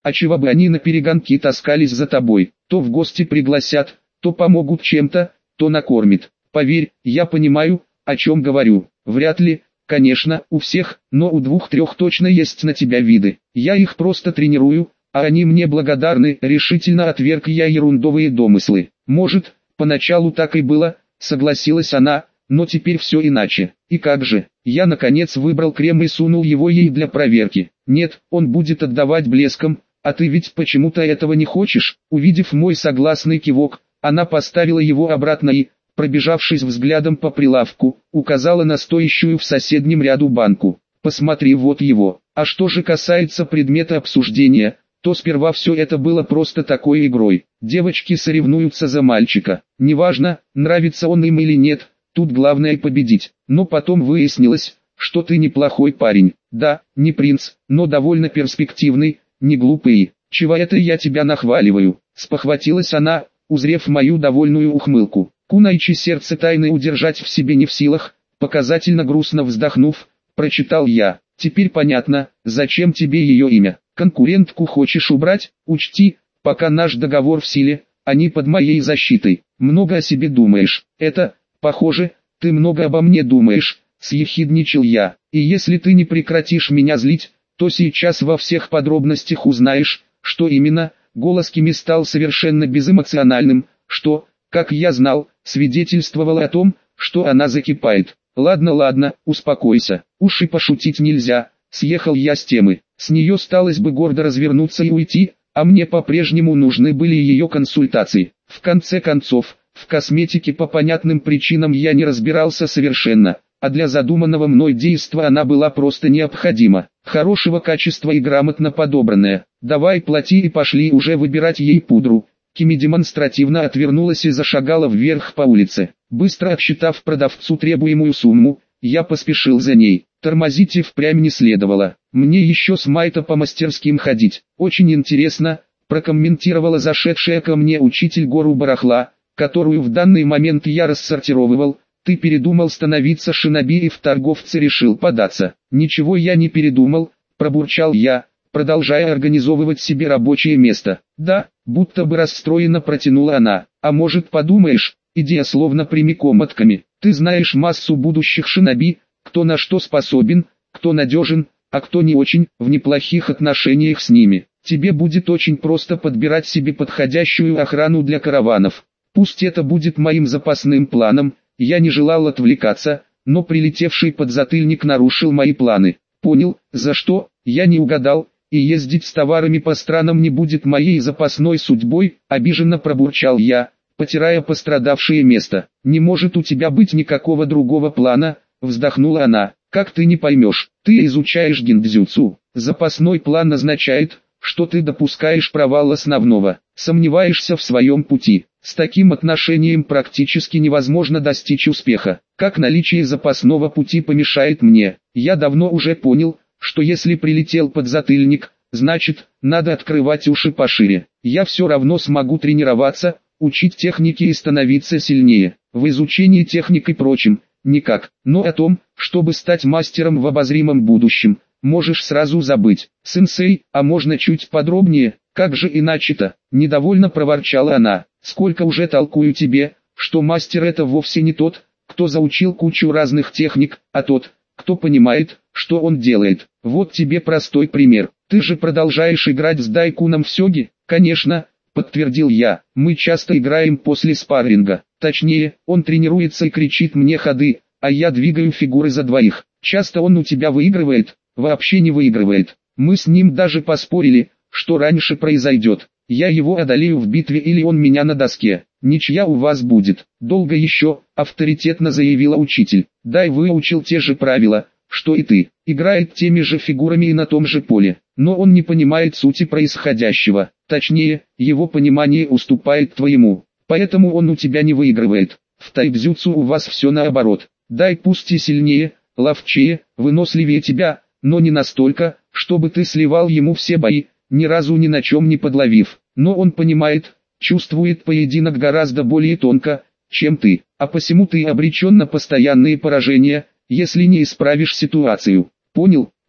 а чего бы они на перегонки таскались за тобой, то в гости пригласят, то помогут чем-то, то накормят. Поверь, я понимаю, о чем говорю. Вряд ли, конечно, у всех, но у 2-3 точно есть на тебя виды. Я их просто тренирую, а они мне благодарны, решительно отверг я ерундовые домыслы. Может, поначалу так и было, согласилась она, но теперь все иначе. И как же, я наконец выбрал крем и сунул его ей для проверки. Нет, он будет отдавать блеском, а ты ведь почему-то этого не хочешь. Увидев мой согласный кивок, она поставила его обратно и, пробежавшись взглядом по прилавку, указала на стоящую в соседнем ряду банку. Посмотри, вот его. А что же касается предмета обсуждения, то сперва все это было просто такой игрой. Девочки соревнуются за мальчика. Неважно, нравится он им или нет, тут главное победить. Но потом выяснилось, что ты неплохой парень. Да, не принц, но довольно перспективный, не глупый. Чего это я тебя нахваливаю? Спохватилась она, узрев мою довольную ухмылку. Кунайчи сердце тайны удержать в себе не в силах, показательно грустно вздохнув, прочитал я. Теперь понятно, зачем тебе ее имя. Конкурентку хочешь убрать? Учти, пока наш договор в силе, они под моей защитой. Много о себе думаешь. Это, похоже, ты много обо мне думаешь, съехидничал я. И если ты не прекратишь меня злить, то сейчас во всех подробностях узнаешь, что именно. Голос Кими стал совершенно безэмоциональным, что, как я знал, свидетельствовало о том, что она закипает. Ладно, ладно, успокойся, уж и пошутить нельзя. Съехал я с темы. С нее сталось бы гордо развернуться и уйти, а мне по-прежнему нужны были ее консультации. В конце концов, в косметике по понятным причинам я не разбирался совершенно, а для задуманного мной действа она была просто необходима. Хорошего качества и грамотно подобранная. Давай плати и пошли уже выбирать ей пудру. Кими демонстративно отвернулась и зашагала вверх по улице. Быстро отсчитав продавцу требуемую сумму, я поспешил за ней. Тормозить и впрямь не следовало. Мне еще с мая-то по мастерским ходить. Очень интересно, прокомментировала зашедшая ко мне учитель гору барахла, которую в данный момент я рассортировывал. Ты передумал становиться шиноби и в торговце решил податься. Ничего я не передумал, пробурчал я, продолжая организовывать себе рабочее место. Да, будто бы расстроенно протянула она. А может, подумаешь, идея словно прямиком от Ками. Ты знаешь массу будущих шиноби, кто на что способен, кто надежен, а кто не очень, в неплохих отношениях с ними. Тебе будет очень просто подбирать себе подходящую охрану для караванов. Пусть это будет моим запасным планом. Я не желал отвлекаться, но прилетевший подзатыльник нарушил мои планы. Понял, за что, я не угадал, и ездить с товарами по странам не будет моей запасной судьбой, обиженно пробурчал я, потирая пострадавшее место. Не может у тебя быть никакого другого плана, вздохнула она. Как ты не поймешь, ты изучаешь гиндзюцу. Запасной план означает, что ты допускаешь провал основного, сомневаешься в своем пути. С таким отношением практически невозможно достичь успеха. Как наличие запасного пути помешает мне? Я давно уже понял, что если прилетел подзатыльник, значит, надо открывать уши пошире. Я все равно смогу тренироваться, учить техники и становиться сильнее. В изучении техник и прочем, никак. Но о том, чтобы стать мастером в обозримом будущем, можешь сразу забыть. Сенсей, а можно чуть подробнее? Как же иначе-то? Недовольно проворчала она. Сколько уже толкую тебе, что мастер это вовсе не тот, кто заучил кучу разных техник, а тот, кто понимает, что он делает. Вот тебе простой пример. Ты же продолжаешь играть с Дайкуном в сёги? Конечно, подтвердил я. Мы часто играем после спарринга. Точнее, он тренируется и кричит мне ходы, а я двигаю фигуры за двоих. Часто он у тебя выигрывает, вообще не выигрывает. Мы с ним даже поспорили, что раньше произойдет. Я его одолею в битве или он меня на доске. Ничья у вас будет. Долго еще, авторитетно заявила учитель. Дай выучил те же правила, что и ты. Играет теми же фигурами и на том же поле. Но он не понимает сути происходящего. Точнее, его понимание уступает твоему. Поэтому он у тебя не выигрывает. В тайбзюцу у вас все наоборот. Дай пусть и сильнее, ловчее, выносливее тебя, но не настолько, чтобы ты сливал ему все бои, ни разу ни на чем не подловив. Но он понимает, чувствует поединок гораздо более тонко, чем ты, а посему ты обречен на постоянные поражения, если не исправишь ситуацию. Понял?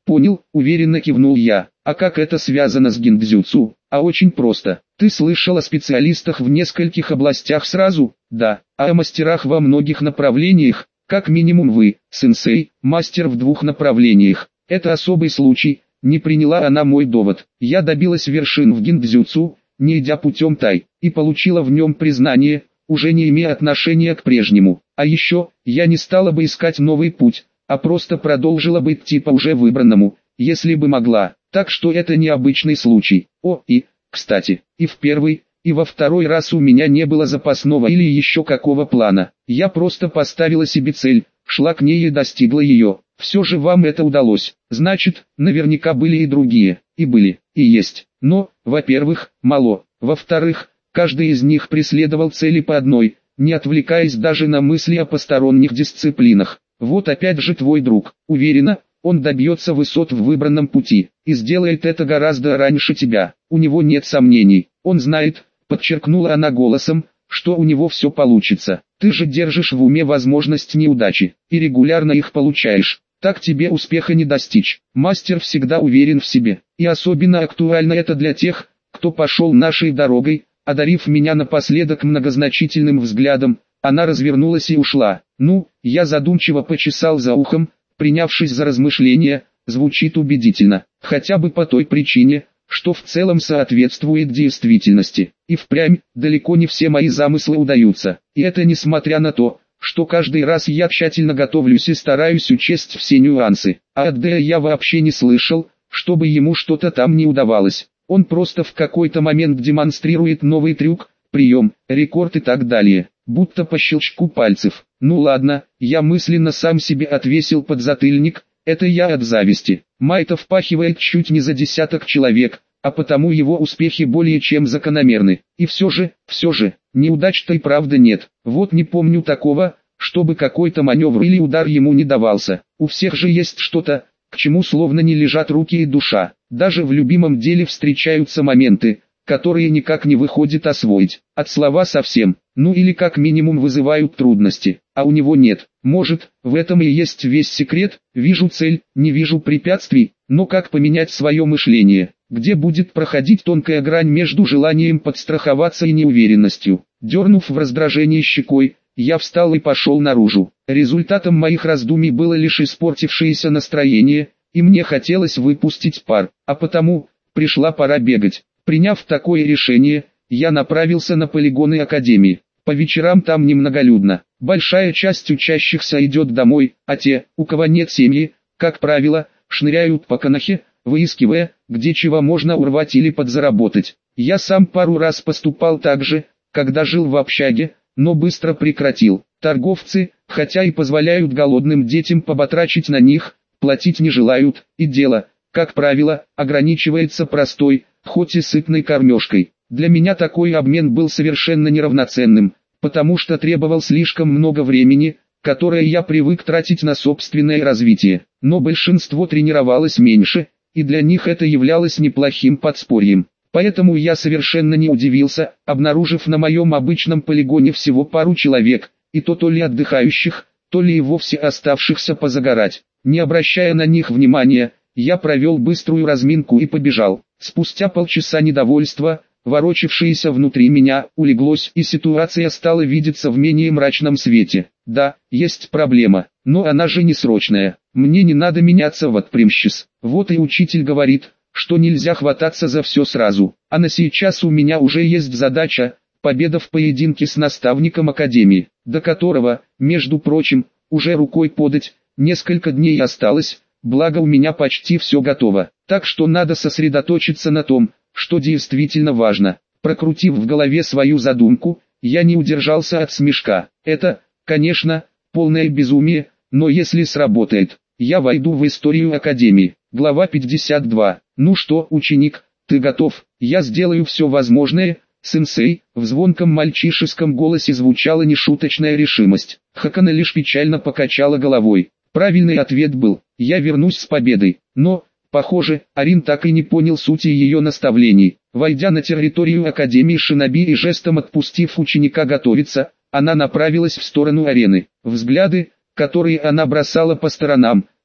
Понял, уверенно кивнул я. А как это связано с гиндзюцу? А очень просто. Ты слышал о специалистах в нескольких областях сразу? Да. А о мастерах во многих направлениях? Как минимум вы, сенсей, мастер в 2 направлениях. Это особый случай. Не приняла она мой довод. Я добилась вершин в гиндзюцу, не идя путем тай, и получила в нем признание, уже не имея отношения к прежнему. А еще, я не стала бы искать новый путь, а просто продолжила бы идти по уже выбранному, если бы могла. Так что это необычный случай. О, и, кстати, и в первый, и во второй раз у меня не было запасного или еще какого плана. Я просто поставила себе цель, шла к ней и достигла ее. Все же вам это удалось. Значит, наверняка были и другие, и были, и есть. Но, во-первых, мало. Во-вторых, каждый из них преследовал цели по одной, не отвлекаясь даже на мысли о посторонних дисциплинах. Вот опять же твой друг. Уверена, он добьется высот в выбранном пути, и сделает это гораздо раньше тебя. У него нет сомнений. Он знает, подчеркнула она голосом, что у него все получится. Ты же держишь в уме возможность неудачи, и регулярно их получаешь. Так тебе успеха не достичь. Мастер всегда уверен в себе, и особенно актуально это для тех, кто пошел нашей дорогой. Одарив меня напоследок многозначительным взглядом, она развернулась и ушла. Ну, я задумчиво почесал за ухом, принявшись за размышления. Звучит убедительно, хотя бы по той причине, что в целом соответствует действительности. И впрямь, далеко не все мои замыслы удаются. И это несмотря на то, что каждый раз я тщательно готовлюсь и стараюсь учесть все нюансы. А от Дэя я вообще не слышал, чтобы ему что-то там не удавалось. Он просто в какой-то момент демонстрирует новый трюк, прием, рекорд и так далее, будто по щелчку пальцев. Ну ладно, я мысленно сам себе отвесил подзатыльник, это я от зависти. Майта впахивает чуть не за 10 человек, а потому его успехи более чем закономерны. И все же, неудач-то и правда нет. Вот не помню такого, чтобы какой-то маневр или удар ему не давался. У всех же есть что-то, к чему словно не лежат руки и душа. Даже в любимом деле встречаются моменты, которые никак не выходит освоить. От слова совсем, ну или как минимум вызывают трудности. А у него нет. Может, в этом и есть весь секрет. Вижу цель, не вижу препятствий. Но как поменять свое мышление? Где будет проходить тонкая грань между желанием подстраховаться и неуверенностью? Дернув в раздражении щекой, я встал и пошел наружу. Результатом моих раздумий было лишь испортившееся настроение, и мне хотелось выпустить пар, а потому, пришла пора бегать. Приняв такое решение, я направился на полигоны академии. По вечерам там немноголюдно. Большая часть учащихся идет домой, а те, у кого нет семьи, как правило, шныряют по Канахе, выискивая, где чего можно урвать или подзаработать. Я сам пару раз поступал так же, когда жил в общаге, но быстро прекратил. Торговцы, хотя и позволяют голодным детям поботрачить на них, платить не желают, и дело, как правило, ограничивается простой, хоть и сытной кормежкой. Для меня такой обмен был совершенно неравноценным, потому что требовал слишком много времени, которое я привык тратить на собственное развитие. Но большинство тренировалось меньше, и для них это являлось неплохим подспорьем. Поэтому я совершенно не удивился, обнаружив на моем обычном полигоне всего пару человек, и то ли отдыхающих, то ли и вовсе оставшихся позагорать. Не обращая на них внимания, я провел быструю разминку и побежал. Спустя полчаса недовольства, ворочавшееся внутри меня, улеглось, и ситуация стала видеться в менее мрачном свете. Да, есть проблема, но она же не срочная. Мне не надо меняться в отпрямщис. Вот и учитель говорит, что нельзя хвататься за все сразу. А на сейчас у меня уже есть задача, победа в поединке с наставником академии, до которого, между прочим, уже рукой подать, несколько дней осталось, благо у меня почти все готово. Так что надо сосредоточиться на том, что действительно важно. Прокрутив в голове свою задумку, я не удержался от смешка. Это, конечно, полное безумие, но если сработает, я войду в историю академии. Глава 52. Ну что, ученик, ты готов? Я сделаю все возможное, сенсей. В звонком мальчишеском голосе звучала нешуточная решимость. Хакана лишь печально покачала головой. Правильный ответ был: я вернусь с победой. Но, похоже, Арин так и не понял сути ее наставлений. Войдя на территорию Академии Шиноби и жестом отпустив ученика готовиться, она направилась в сторону арены. Взгляды, которые она бросала по сторонам,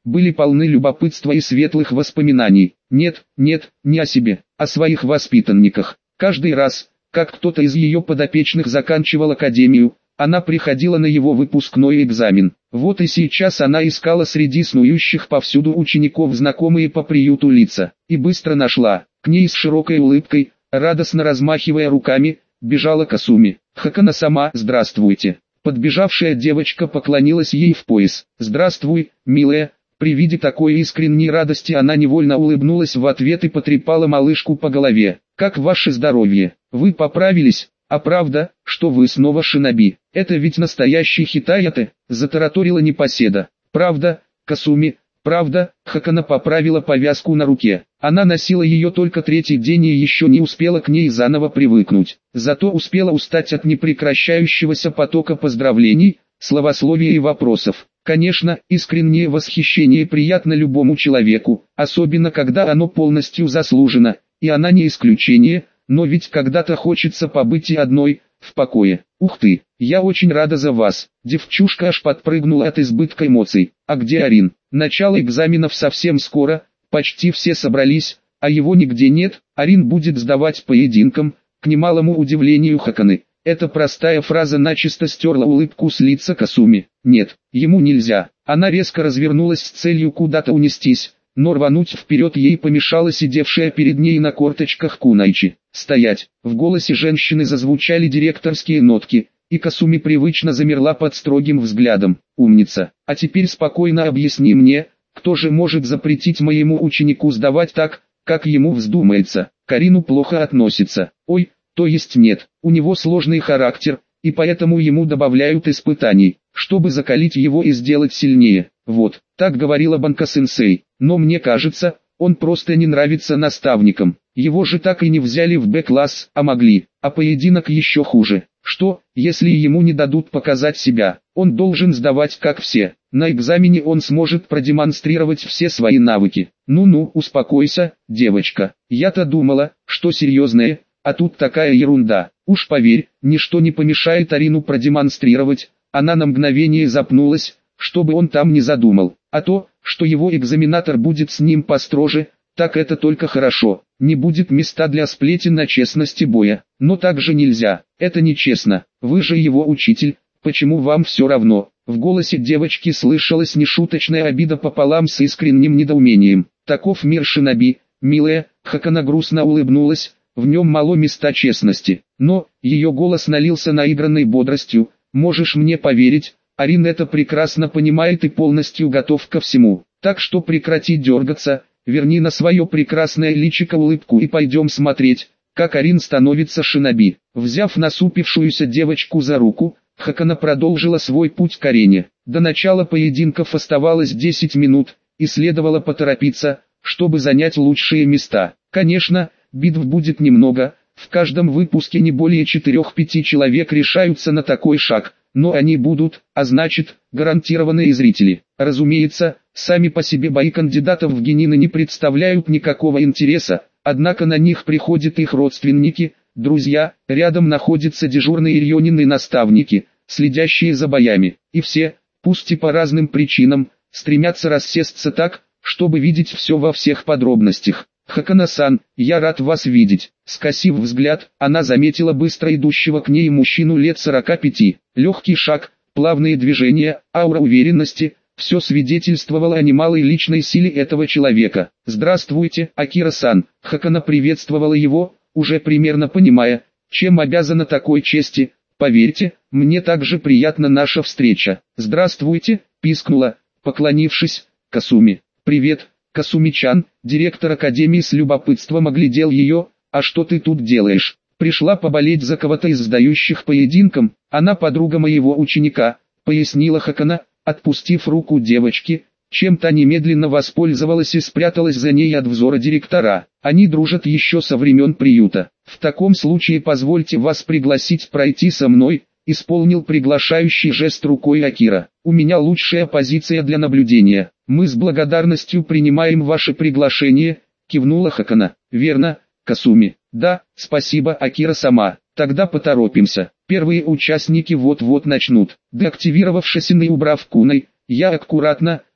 были полны любопытства и светлых воспоминаний. Нет, не о себе, о своих воспитанниках. Каждый раз, как кто-то из ее подопечных заканчивал академию, она приходила на его выпускной экзамен. Вот и сейчас она искала среди снующих повсюду учеников знакомые по приюту лица. И быстро нашла. К ней с широкой улыбкой, радостно размахивая руками, бежала Касуми. Хакана-сама, здравствуйте. Подбежавшая девочка поклонилась ей в пояс. Здравствуй, милая. При виде такой искренней радости она невольно улыбнулась в ответ и потрепала малышку по голове. Как ваше здоровье? Вы поправились? А правда, что вы снова шиноби? Это ведь настоящий хитаяте, затараторила непоседа. Правда, Касуми, правда. Хакана поправила повязку на руке. Она носила ее только третий день и еще не успела к ней заново привыкнуть. Зато успела устать от непрекращающегося потока поздравлений, словословий и вопросов. Конечно, искреннее восхищение приятно любому человеку, особенно когда оно полностью заслужено, и она не исключение, но ведь когда-то хочется побыть и одной, в покое. Ух ты, я очень рада за вас. Девчушка аж подпрыгнула от избытка эмоций. А где Арин? Начало экзаменов совсем скоро, почти все собрались, а его нигде нет. Арин будет сдавать поединком, к немалому удивлению Хаканы. Эта простая фраза начисто стерла улыбку с лица Касуми. Нет, ему нельзя. Она резко развернулась с целью куда-то унестись, но рвануть вперед ей помешала сидевшая перед ней на корточках Кунайчи. «Стоять!» В голосе женщины зазвучали директорские нотки, и Касуми привычно замерла под строгим взглядом. «Умница! А теперь спокойно объясни мне, кто же может запретить моему ученику сдавать так, как ему вздумается? К Арину плохо относится. Ой, то есть нет, у него сложный характер, и поэтому ему добавляют испытаний, чтобы закалить его и сделать сильнее. Вот, так говорила Банка-сенсей, но мне кажется, он просто не нравится наставникам. Его же так и не взяли в Б-класс, а могли, а поединок еще хуже. Что, если ему не дадут показать себя? Он должен сдавать как все. На экзамене он сможет продемонстрировать все свои навыки. Ну-ну, успокойся, девочка. Я-то думала, что серьезное, а тут такая ерунда. Уж поверь, ничто не помешает Арину продемонстрировать. Она на мгновение запнулась, чтобы он там не задумал. А то, что его экзаменатор будет с ним построже, так это только хорошо. Не будет места для сплетен на честности боя. Но так же нельзя, это нечестно. Вы же его учитель, почему вам все равно? В голосе девочки слышалась нешуточная обида пополам с искренним недоумением. Таков мир шиноби, милая. Хакана грустно улыбнулась, в нем мало места честности. Но, ее голос налился наигранной бодростью. Можешь мне поверить, Арин это прекрасно понимает и полностью готов ко всему. Так что прекрати дергаться, верни на свое прекрасное личико улыбку и пойдем смотреть, как Арин становится шиноби. Взяв насупившуюся девочку за руку, Хакана продолжила свой путь к арене. До начала поединков оставалось 10 минут, и следовало поторопиться, чтобы занять лучшие места. Конечно, битв будет немного, в каждом выпуске не более 4-5 человек решаются на такой шаг, но они будут, а значит, гарантированные зрители. Разумеется, сами по себе бои кандидатов в генины не представляют никакого интереса, однако на них приходят их родственники, друзья, рядом находятся дежурные рьонины наставники, следящие за боями, и все, пусть и по разным причинам, стремятся рассесться так, чтобы видеть все во всех подробностях. Хакана-сан, я рад вас видеть. Скосив взгляд, она заметила быстро идущего к ней мужчину лет 45. Легкий шаг, плавные движения, аура уверенности, все свидетельствовало о немалой личной силе этого человека. «Здравствуйте, Акира-сан», Хакана приветствовала его, уже примерно понимая, чем обязана такой чести. «Поверьте, мне также приятна наша встреча». «Здравствуйте», пискнула, поклонившись, Касуми. «Привет, Касуми-чан», директор академии с любопытством оглядел ее. «А что ты тут делаешь? Пришла поболеть за кого-то из сдающих поединком? Она подруга моего ученика», пояснила Хакана, отпустив руку девочки, чем та немедленно воспользовалась и спряталась за ней от взора директора. «Они дружат еще со времен приюта. В таком случае позвольте вас пригласить пройти со мной», исполнил приглашающий жест рукой Акира. «У меня лучшая позиция для наблюдения. Мы с благодарностью принимаем ваше приглашение», кивнула Хакана. «Верно, Касуми». «Да, спасибо, Акира-сама. Тогда поторопимся. Первые участники вот-вот начнут». Деактивировавшись и убрав куной, я аккуратно,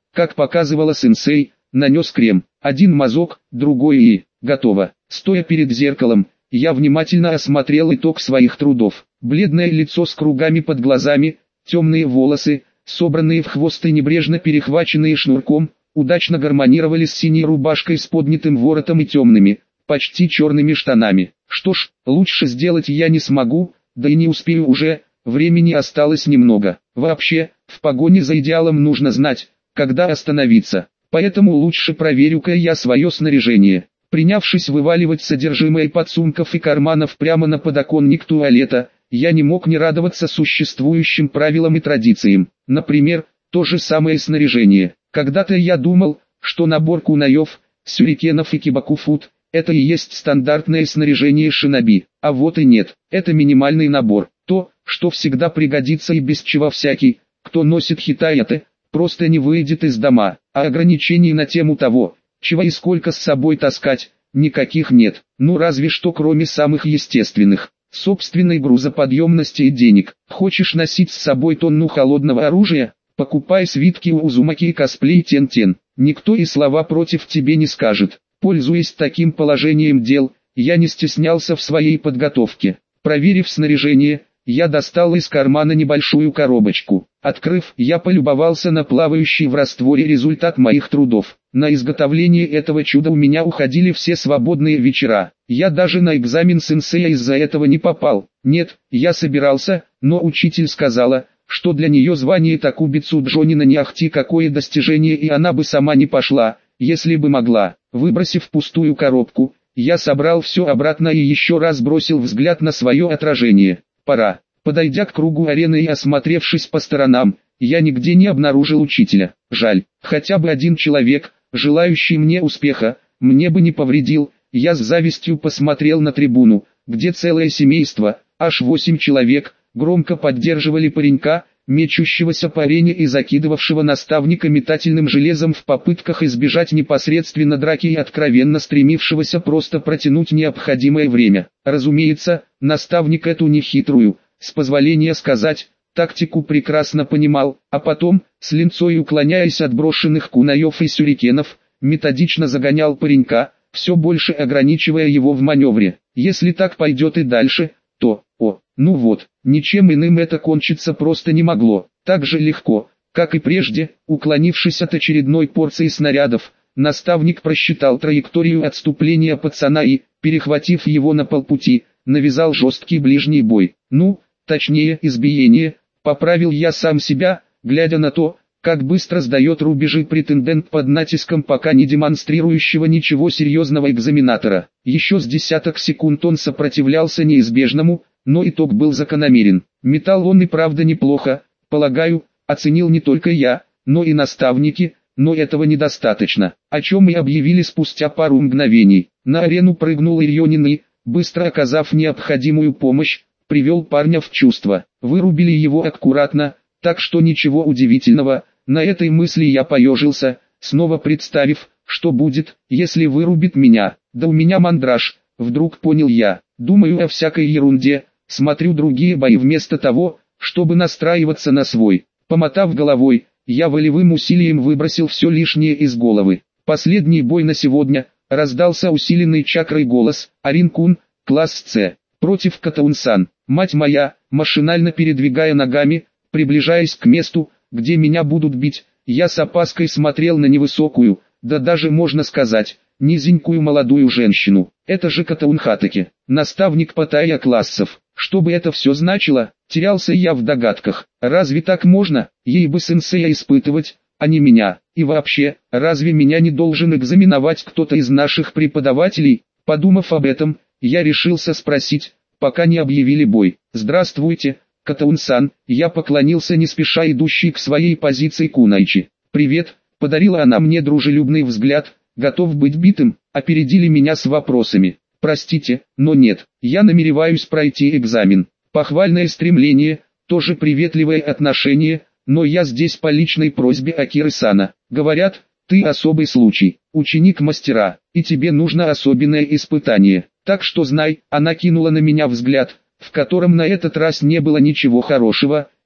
как показывала сенсей, нанес крем. Один мазок, другой и готово. Стоя перед зеркалом, я внимательно осмотрел итог своих трудов. Бледное лицо с кругами под глазами, темные волосы, собранные в хвост и небрежно перехваченные шнурком, удачно гармонировали с синей рубашкой с поднятым воротом и темными, почти черными штанами. Что ж, лучше сделать я не смогу, да и не успею уже, времени осталось немного. Вообще, в погоне за идеалом нужно знать, когда остановиться. Поэтому лучше проверю-ка я свое снаряжение. Принявшись вываливать содержимое подсумков и карманов прямо на подоконник туалета, я не мог не радоваться существующим правилам и традициям. Например, то же самое снаряжение. Когда-то я думал, что набор кунаев, сюрикенов и кибакуфут – это и есть стандартное снаряжение шиноби. А вот и нет, это минимальный набор. То, что всегда пригодится и без чего всякий, кто носит хитаяте, просто не выйдет из дома. А ограничений на тему того, чего и сколько с собой таскать, никаких нет. Ну разве что кроме самых естественных. Собственной грузоподъемности и денег. Хочешь носить с собой тонну холодного оружия? Покупай свитки у Узумаки и косплей Тен-Тен. Никто и слова против тебе не скажет. Пользуясь таким положением дел, я не стеснялся в своей подготовке. Проверив снаряжение, я достал из кармана небольшую коробочку. Открыв, я полюбовался на плавающий в растворе результат моих трудов. На изготовление этого чуда у меня уходили все свободные вечера. Я даже на экзамен сенсея из-за этого не попал. Нет, я собирался, но учитель сказала, что для нее звание Такубицу Джонина не ахти какое достижение, и она бы сама не пошла, если бы могла. Выбросив пустую коробку, я собрал все обратно и еще раз бросил взгляд на свое отражение. Пора. Подойдя к кругу арены и осмотревшись по сторонам, я нигде не обнаружил учителя. Жаль, хотя бы один человек, желающий мне успеха, мне бы не повредил. Я с завистью посмотрел на трибуну, где целое семейство, аж 8 человек, громко поддерживали паренька, мечущегося по арене и закидывавшего наставника метательным железом в попытках избежать непосредственно драки и откровенно стремившегося просто протянуть необходимое время. Разумеется, наставник эту нехитрую, с позволения сказать, тактику прекрасно понимал, а потом, с линцой уклоняясь от брошенных кунаев и сюрикенов, методично загонял паренька, все больше ограничивая его в маневре. Если так пойдет и дальше, то, ну вот, ничем иным это кончиться просто не могло. Так же легко, как и прежде, уклонившись от очередной порции снарядов, наставник просчитал траекторию отступления пацана и, перехватив его на полпути, навязал жесткий ближний бой. Ну, точнее избиение, поправил я сам себя, глядя на то, как быстро сдает рубежи претендент под натиском пока не демонстрирующего ничего серьезного экзаменатора. Еще с десяток секунд он сопротивлялся неизбежному, но итог был закономерен. Метал он и правда неплохо, полагаю, оценил не только я, но и наставники, но этого недостаточно, о чем и объявили спустя пару мгновений. На арену прыгнул Ирьонин и, быстро оказав необходимую помощь, привел парня в чувство. Вырубили его аккуратно, так что ничего удивительного. На этой мысли я поежился, снова представив, что будет, если вырубит меня. Да у меня мандраж, вдруг понял я. Думаю о всякой ерунде, смотрю другие бои вместо того, чтобы настраиваться на свой. Помотав головой, я волевым усилием выбросил все лишнее из головы. Последний бой на сегодня, раздался усиленный чакрой голос, Арин-кун, класс С, против Катаун-сан. Мать моя, машинально передвигая ногами, приближаясь к месту, где меня будут бить, я с опаской смотрел на невысокую, да даже можно сказать, низенькую молодую женщину. Это же Катаун Хатаки, наставник Паттайя классов. Что бы это все значило, терялся я в догадках. Разве так можно, ей бы сенсея испытывать, а не меня? И вообще, разве меня не должен экзаменовать кто-то из наших преподавателей? Подумав об этом, я решился спросить, пока не объявили бой. «Здравствуйте, Катаун-сан», я поклонился не спеша идущей к своей позиции Кунайчи. «Привет», подарила она мне дружелюбный взгляд, готов быть битым, опередили меня с вопросами. «Простите, но нет, я намереваюсь пройти экзамен». Похвальное стремление, тоже приветливое отношение, но я здесь по личной просьбе Акиры-сана. Говорят, ты особый случай, ученик мастера, и тебе нужно особенное испытание. Так что знай, она кинула на меня взгляд, в котором на этот раз не было ничего хорошего,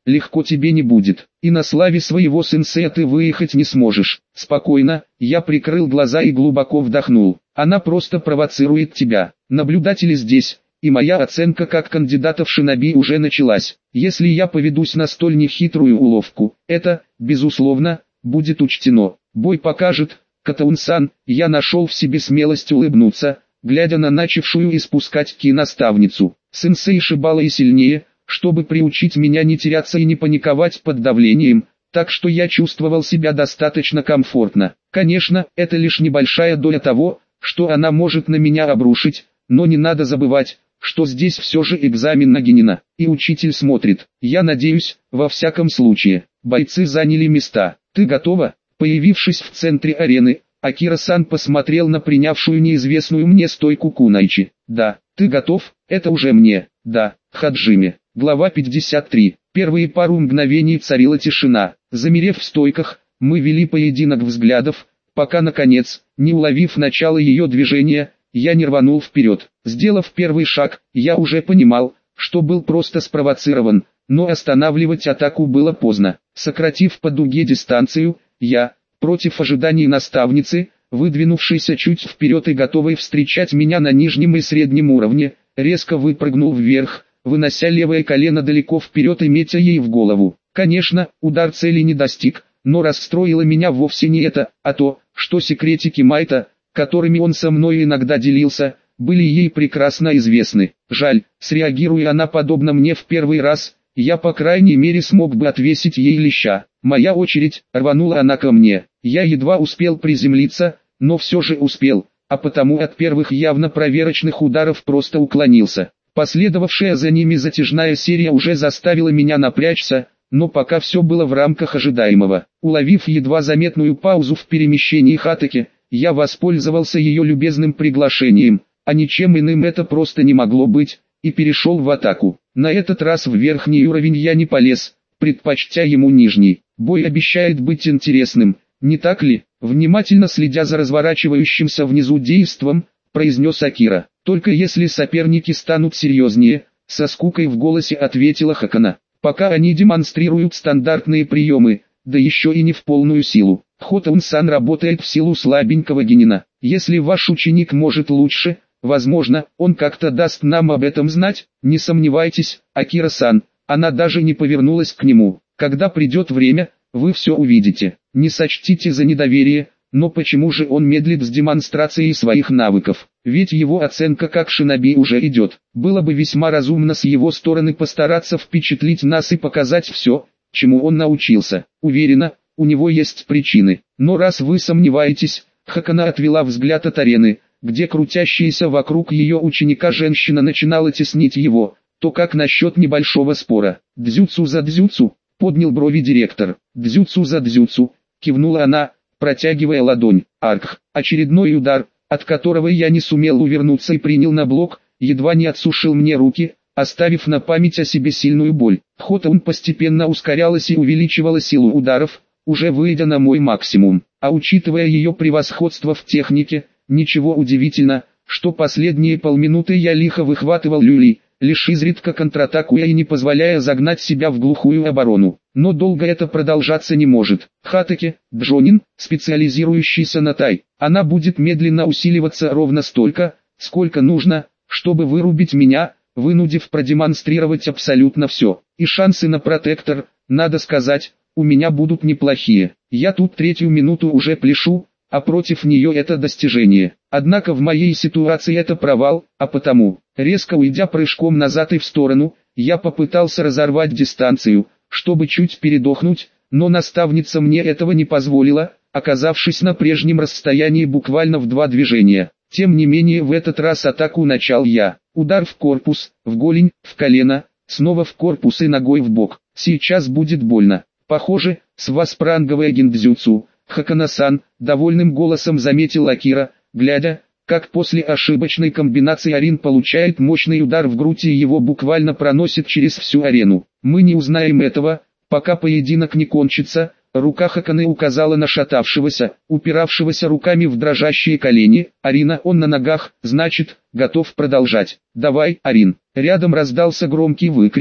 легко тебе не будет. И на славе своего сенсея ты выехать не сможешь. Спокойно, я прикрыл глаза и глубоко вдохнул. Она просто провоцирует тебя. Наблюдатели здесь, и моя оценка как кандидата в шиноби уже началась. Если я поведусь на столь нехитрую уловку, это, безусловно, будет учтено. Бой покажет, Катаун-сан. Я нашел в себе смелость улыбнуться, глядя на начавшую испускать ки наставницу. Сенсей шибала и сильнее, чтобы приучить меня не теряться и не паниковать под давлением, так что я чувствовал себя достаточно комфортно. Конечно, это лишь небольшая доля того, что она может на меня обрушить, но не надо забывать, что здесь все же экзамен на генина, и учитель смотрит. Я надеюсь, во всяком случае, бойцы заняли места. Ты готова? Появившись в центре арены, Акира-сан посмотрел на принявшую неизвестную мне стойку Кунайчи. Да, ты готов? Это уже мне. Да, Хаджими. Глава 53. Первые пару мгновений царила тишина. Замерев в стойках, мы вели поединок взглядов, пока наконец, не уловив начало ее движения, я не рванул вперед. Сделав первый шаг, я уже понимал, что был просто спровоцирован, но останавливать атаку было поздно. Сократив по дуге дистанцию, я, против ожиданий наставницы, выдвинувшейся чуть вперед и готовой встречать меня на нижнем и среднем уровне, резко выпрыгнул вверх, вынося левое колено далеко вперед и метя ей в голову. Конечно, удар цели не достиг, но расстроило меня вовсе не это, а то, что секретики Майта, которыми он со мной иногда делился, были ей прекрасно известны. Жаль, среагируя она подобно мне в первый раз, я по крайней мере смог бы отвесить ей леща. Моя очередь, рванула она ко мне. Я едва успел приземлиться, но все же успел, а потому от первых явно проверочных ударов просто уклонился. Последовавшая за ними затяжная серия уже заставила меня напрячься, но пока все было в рамках ожидаемого. Уловив едва заметную паузу в перемещении Хатаки, я воспользовался ее любезным приглашением, а ничем иным это просто не могло быть, и перешел в атаку. На этот раз в верхний уровень я не полез, предпочтя ему нижний. Бой обещает быть интересным, не так ли? Внимательно следя за разворачивающимся внизу действом, произнес Акира. Только если соперники станут серьезнее, со скукой в голосе ответила Хакана. Пока они демонстрируют стандартные приемы, да еще и не в полную силу. Хотаун-сан работает в силу слабенького генина. Если ваш ученик может лучше, возможно, он как-то даст нам об этом знать. Не сомневайтесь, Акира-сан. Она даже не повернулась к нему. Когда придет время, вы все увидите. Не сочтите за недоверие, но почему же он медлит с демонстрацией своих навыков? Ведь его оценка как шиноби уже идет. Было бы весьма разумно с его стороны постараться впечатлить нас и показать все, чему он научился. Уверена, у него есть причины. Но раз вы сомневаетесь, Хакана отвела взгляд от арены, где крутящаяся вокруг ее ученика женщина начинала теснить его, то как насчет небольшого спора? Дзюцу за дзюцу, поднял брови директор. Дзюцу за дзюцу, кивнула она, протягивая ладонь. Арх, очередной удар, от которого я не сумел увернуться и принял на блок, едва не отсушил мне руки, оставив на память о себе сильную боль. Хотаун постепенно ускорялась и увеличивала силу ударов, уже выйдя на мой максимум. А учитывая ее превосходство в технике, ничего удивительно, что последние полминуты я лихо выхватывал люлей, лишь изредка контратакуя и не позволяя загнать себя в глухую оборону. Но долго это продолжаться не может. Хатаки, Джонин, специализирующийся на тай, она будет медленно усиливаться ровно столько, сколько нужно, чтобы вырубить меня, вынудив продемонстрировать абсолютно все. И шансы на протектор, надо сказать, у меня будут неплохие. Я тут третью минуту уже пляшу, а против нее это достижение. Однако в моей ситуации это провал, а потому, резко уйдя прыжком назад и в сторону, я попытался разорвать дистанцию, чтобы чуть передохнуть, но наставница мне этого не позволила, оказавшись на прежнем расстоянии буквально в 2 движения. Тем не менее в этот раз атаку начал я. Удар в корпус, в голень, в колено, снова в корпус и ногой в бок. Сейчас будет больно. Похоже, с вас пранговая гиндзюцу. Хакана-сан, довольным голосом заметил Акира, глядя, как после ошибочной комбинации Арин получает мощный удар в грудь и его буквально проносит через всю арену. Мы не узнаем этого, пока поединок не кончится. Рука Хаканы указала на шатавшегося, упиравшегося руками в дрожащие колени. Арина, он на ногах, значит, готов продолжать. Давай, Арин. Рядом раздался громкий выкрик,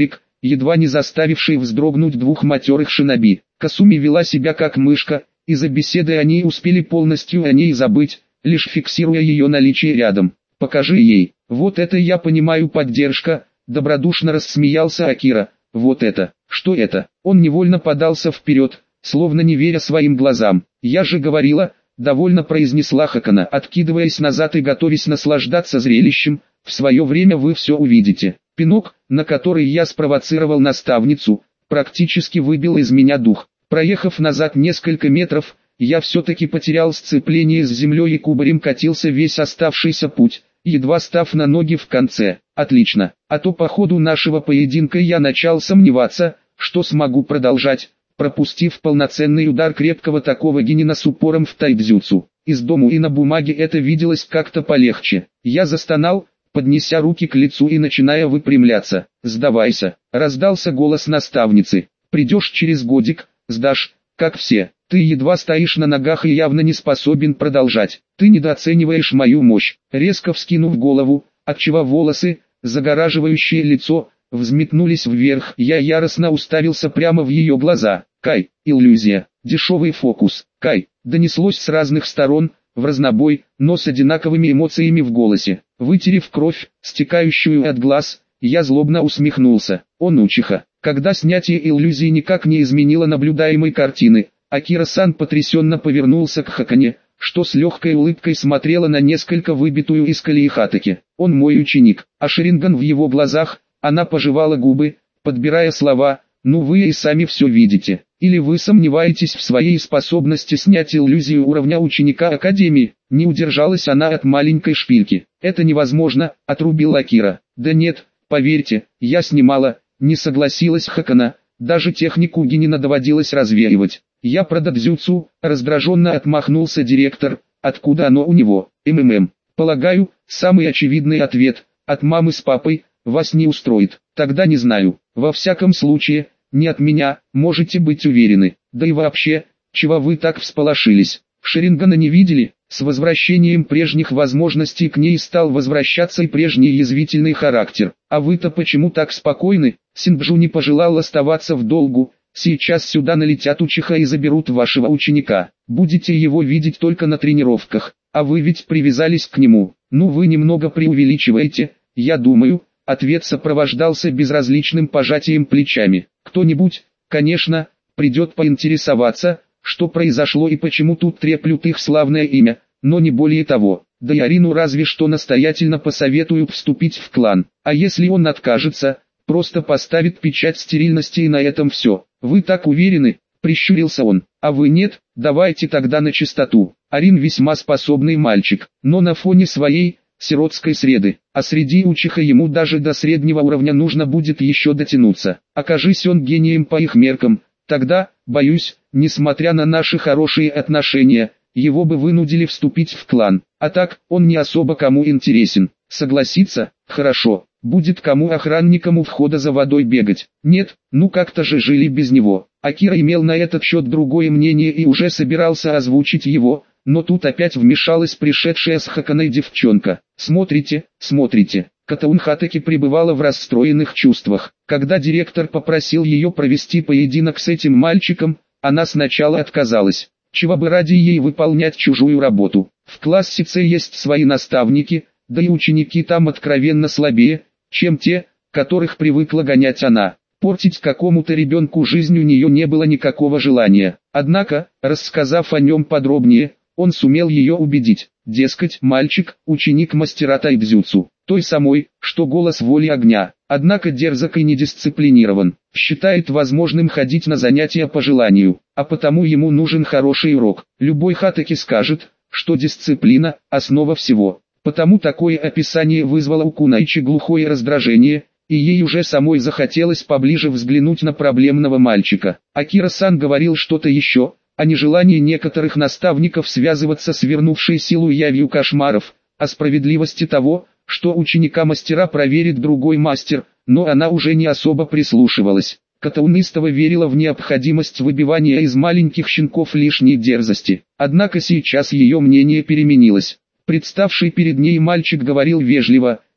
едва не заставившей вздрогнуть двух матерых шиноби. Касуми вела себя как мышка, и за беседой они успели полностью о ней забыть, лишь фиксируя ее наличие рядом. «Покажи ей». «Вот это я понимаю поддержка», — добродушно рассмеялся Акира. «Вот это». «Что это?» Он невольно подался вперед, словно не веря своим глазам. «Я же говорила», — довольно произнесла Хакана, откидываясь назад и готовясь наслаждаться зрелищем. «В свое время вы все увидите». Пинок, на который я спровоцировал наставницу, практически выбил из меня дух. Проехав назад несколько метров, я все-таки потерял сцепление с землей и кубарем катился весь оставшийся путь, едва став на ноги в конце. Отлично, а то по ходу нашего поединка я начал сомневаться, что смогу продолжать, пропустив полноценный удар крепкого такого генина с упором в тайцзюцу. Из дому и на бумаге это виделось как-то полегче. Я застонал, поднеся руки к лицу и начиная выпрямляться. «Сдавайся», — раздался голос наставницы. «Придешь через годик, сдашь, как все. Ты едва стоишь на ногах и явно не способен продолжать. Ты недооцениваешь мою мощь». Резко вскинув голову, отчего волосы, загораживающие лицо, взметнулись вверх, я яростно уставился прямо в ее глаза. «Кай, иллюзия, дешевый фокус, Кай», донеслось с разных сторон, в разнобой, но с одинаковыми эмоциями в голосе. Вытерев кровь, стекающую от глаз, я злобно усмехнулся. «Он учиха». Когда снятие иллюзии никак не изменило наблюдаемой картины, Акира-сан потрясенно повернулся к Хакане, что с легкой улыбкой смотрела на несколько выбитую из колеи Хатаки. «Он мой ученик», а Шаринган в его глазах, она пожевала губы, подбирая слова. «Ну вы и сами все видите. Или вы сомневаетесь в своей способности снять иллюзию уровня ученика Академии?» Не удержалась она от маленькой шпильки. «Это невозможно», — отрубил Акира. «Да нет, поверьте, я снимала», — не согласилась Хакана. «Даже технику генина доводилось развеивать». «Я про дадзюцу», — раздраженно отмахнулся директор. «Откуда оно у него?» «Полагаю, самый очевидный ответ, от мамы с папой, вас не устроит. Тогда не знаю. Во всяком случае, не от меня, можете быть уверены. Да и вообще, чего вы так всполошились? Шарингана не видели?» С возвращением прежних возможностей к ней стал возвращаться и прежний язвительный характер. «А вы-то почему так спокойны?» Синджу не пожелал оставаться в долгу. «Сейчас сюда налетят учиха и заберут вашего ученика. Будете его видеть только на тренировках. А вы ведь привязались к нему. Ну вы немного преувеличиваете, я думаю». Ответ сопровождался безразличным пожатием плечами. «Кто-нибудь, конечно, придет поинтересоваться, что произошло и почему тут треплют их славное имя, но не более того. Да и Арину разве что настоятельно посоветуют вступить в клан. А если он откажется, просто поставит печать стерильности и на этом все. Вы так уверены?» — прищурился он. «А вы нет? Давайте тогда на чистоту. Арин весьма способный мальчик, но на фоне своей сиротской среды, а среди учиха ему даже до среднего уровня нужно будет еще дотянуться. Окажись он гением по их меркам, тогда, боюсь, несмотря на наши хорошие отношения, его бы вынудили вступить в клан. А так, он не особо кому интересен. Согласится? Хорошо. Будет кому охранникам у входа за водой бегать. Нет, ну как-то же жили без него». Акира имел на этот счет другое мнение и уже собирался озвучить его, но тут опять вмешалась пришедшая с Хаканой девчонка. «Смотрите, смотрите». Катаун Хатаки пребывала в расстроенных чувствах. Когда директор попросил ее провести поединок с этим мальчиком, она сначала отказалась. Чего бы ради ей выполнять чужую работу. В классе С есть свои наставники, да и ученики там откровенно слабее, чем те, которых привыкла гонять она. Портить какому-то ребенку жизнь у нее не было никакого желания. Однако, рассказав о нем подробнее, он сумел ее убедить. Дескать, мальчик, ученик мастера тайцзюцу, той самой, что голос воли огня. Однако дерзок и недисциплинирован. Считает возможным ходить на занятия по желанию, а потому ему нужен хороший урок. Любой хатаки скажет, что дисциплина – основа всего. Потому такое описание вызвало у Кунайчи глухое раздражение, и ей уже самой захотелось поближе взглянуть на проблемного мальчика. Акира-сан говорил что-то еще, о нежелании некоторых наставников связываться с вернувшей силу явью кошмаров, о справедливости того, что ученика мастера проверит другой мастер, но она уже не особо прислушивалась. Катаун истово верила в необходимость выбивания из маленьких щенков лишней дерзости. Однако сейчас ее мнение переменилось. Представший перед ней мальчик говорил вежливо,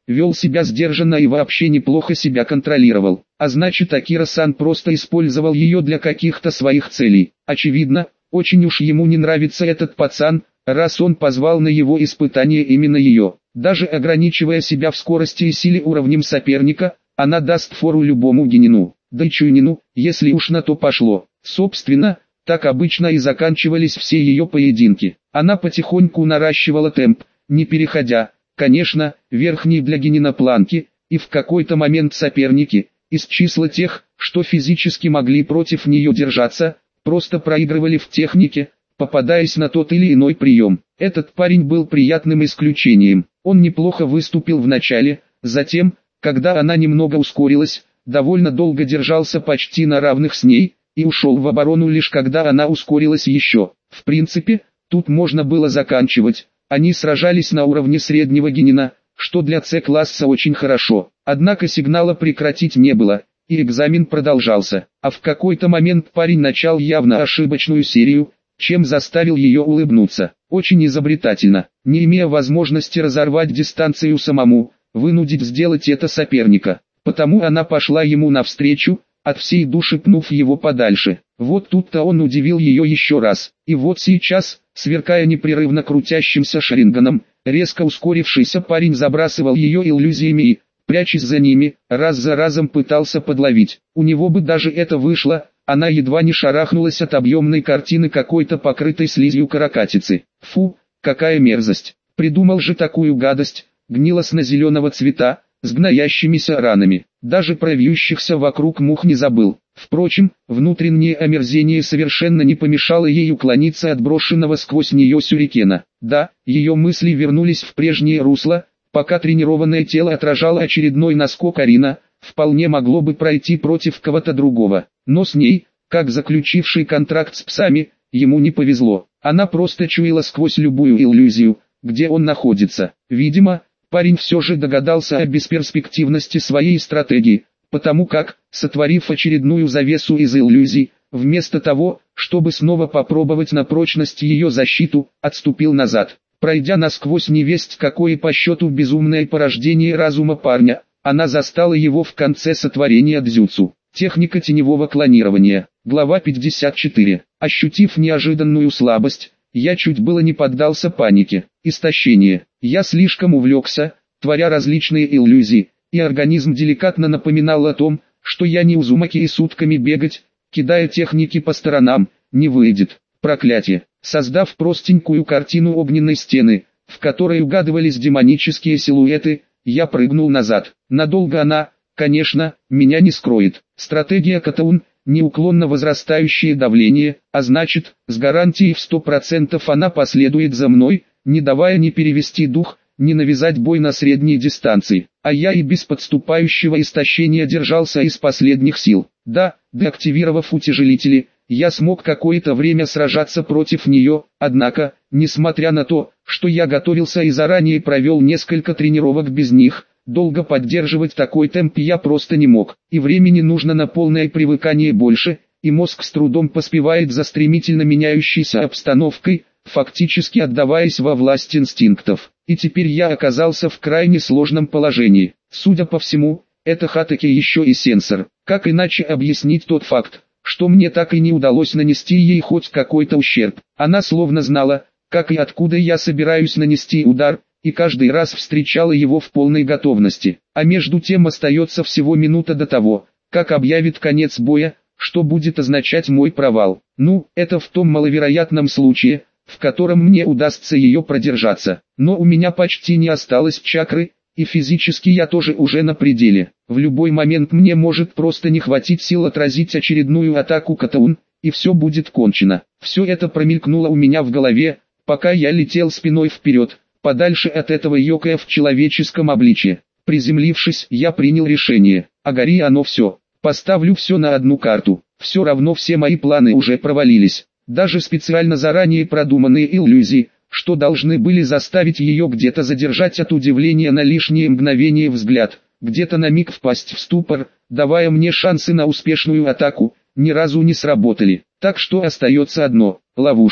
вел себя сдержанно и вообще неплохо себя контролировал. А значит, Акира-сан просто использовал ее для каких-то своих целей. Очевидно, очень уж ему не нравится этот пацан, раз он позвал на его испытание именно ее. Даже ограничивая себя в скорости и силе уровнем соперника, она даст фору любому генину, да и чуйнину, если уж на то пошло. Собственно, так обычно и заканчивались все ее поединки. Она потихоньку наращивала темп, не переходя, конечно, верхней для генина планки, и в какой-то момент соперники, из числа тех, что физически могли против нее держаться, просто проигрывали в технике, попадаясь на тот или иной прием. Этот парень был приятным исключением. Он неплохо выступил в начале, затем, когда она немного ускорилась, довольно долго держался почти на равных с ней, и ушел в оборону лишь когда она ускорилась еще. В принципе, тут можно было заканчивать. Они сражались на уровне среднего генина, что для С-класса очень хорошо. Однако сигнала прекратить не было, и экзамен продолжался. А в какой-то момент парень начал явно ошибочную серию, чем заставил ее улыбнуться. Очень изобретательно, не имея возможности разорвать дистанцию самому, вынудить сделать это соперника. Потому она пошла ему навстречу, от всей души пнув его подальше. Вот тут-то он удивил ее еще раз. И вот сейчас, сверкая непрерывно крутящимся шаринганом, резко ускорившийся парень забрасывал ее иллюзиями и, прячась за ними, раз за разом пытался подловить. У него бы даже это вышло, она едва не шарахнулась от объемной картины какой-то покрытой слизью каракатицы. Фу, какая мерзость. Придумал же такую гадость, гнилостно-зеленого цвета, с гноящимися ранами. Даже про вьющихся вокруг мух не забыл. Впрочем, внутреннее омерзение совершенно не помешало ей уклониться от брошенного сквозь нее сюрикена. Да, ее мысли вернулись в прежнее русло, пока тренированное тело отражало очередной наскок Арина, вполне могло бы пройти против кого-то другого. Но с ней, как заключивший контракт с псами, ему не повезло. Она просто чуяла сквозь любую иллюзию, где он находится. Видимо, парень все же догадался о бесперспективности своей стратегии, потому как, сотворив очередную завесу из иллюзий, вместо того, чтобы снова попробовать на прочность ее защиту, отступил назад. Пройдя насквозь невесть какое по счету безумное порождение разума парня, она застала его в конце сотворения дзюцу. Техника теневого клонирования. Глава 54. Ощутив неожиданную слабость, я чуть было не поддался панике. Истощение. Я слишком увлекся, творя различные иллюзии, и организм деликатно напоминал о том, что я не Узумаки и сутками бегать, кидая техники по сторонам, не выйдет. Проклятие. Создав простенькую картину огненной стены, в которой угадывались демонические силуэты, я прыгнул назад. Надолго она, конечно, меня не скроет. Стратегия Катаун, неуклонно возрастающее давление, а значит, с гарантией в 100% она последует за мной, не давая ни перевести дух, ни навязать бой на средней дистанции. А я и без подступающего истощения держался из последних сил. Да, деактивировав утяжелители, я смог какое-то время сражаться против нее, однако, несмотря на то, что я готовился и заранее провел несколько тренировок без них, долго поддерживать такой темп я просто не мог, и времени нужно на полное привыкание больше, и мозг с трудом поспевает за стремительно меняющейся обстановкой, фактически отдаваясь во власть инстинктов. И теперь я оказался в крайне сложном положении. Судя по всему, это Хатаки еще и сенсор. Как иначе объяснить тот факт, что мне так и не удалось нанести ей хоть какой-то ущерб? Она словно знала, как и откуда я собираюсь нанести удар, и каждый раз встречала его в полной готовности. А между тем остается всего минута до того, как объявит конец боя, что будет означать мой провал. Ну, это в том маловероятном случае, в котором мне удастся ее продержаться. Но у меня почти не осталось чакры, и физически я тоже уже на пределе. В любой момент мне может просто не хватить сил отразить очередную атаку Катаун, и все будет кончено. Все это промелькнуло у меня в голове, пока я летел спиной вперед, подальше от этого йокая в человеческом обличье. Приземлившись, я принял решение. А гори оно все. Поставлю все на одну карту. Все равно все мои планы уже провалились. Даже специально заранее продуманные иллюзии, что должны были заставить ее где-то задержать от удивления на лишнее мгновение взгляд, где-то на миг впасть в ступор, давая мне шансы на успешную атаку, ни разу не сработали. Так что остается одно – ловушка.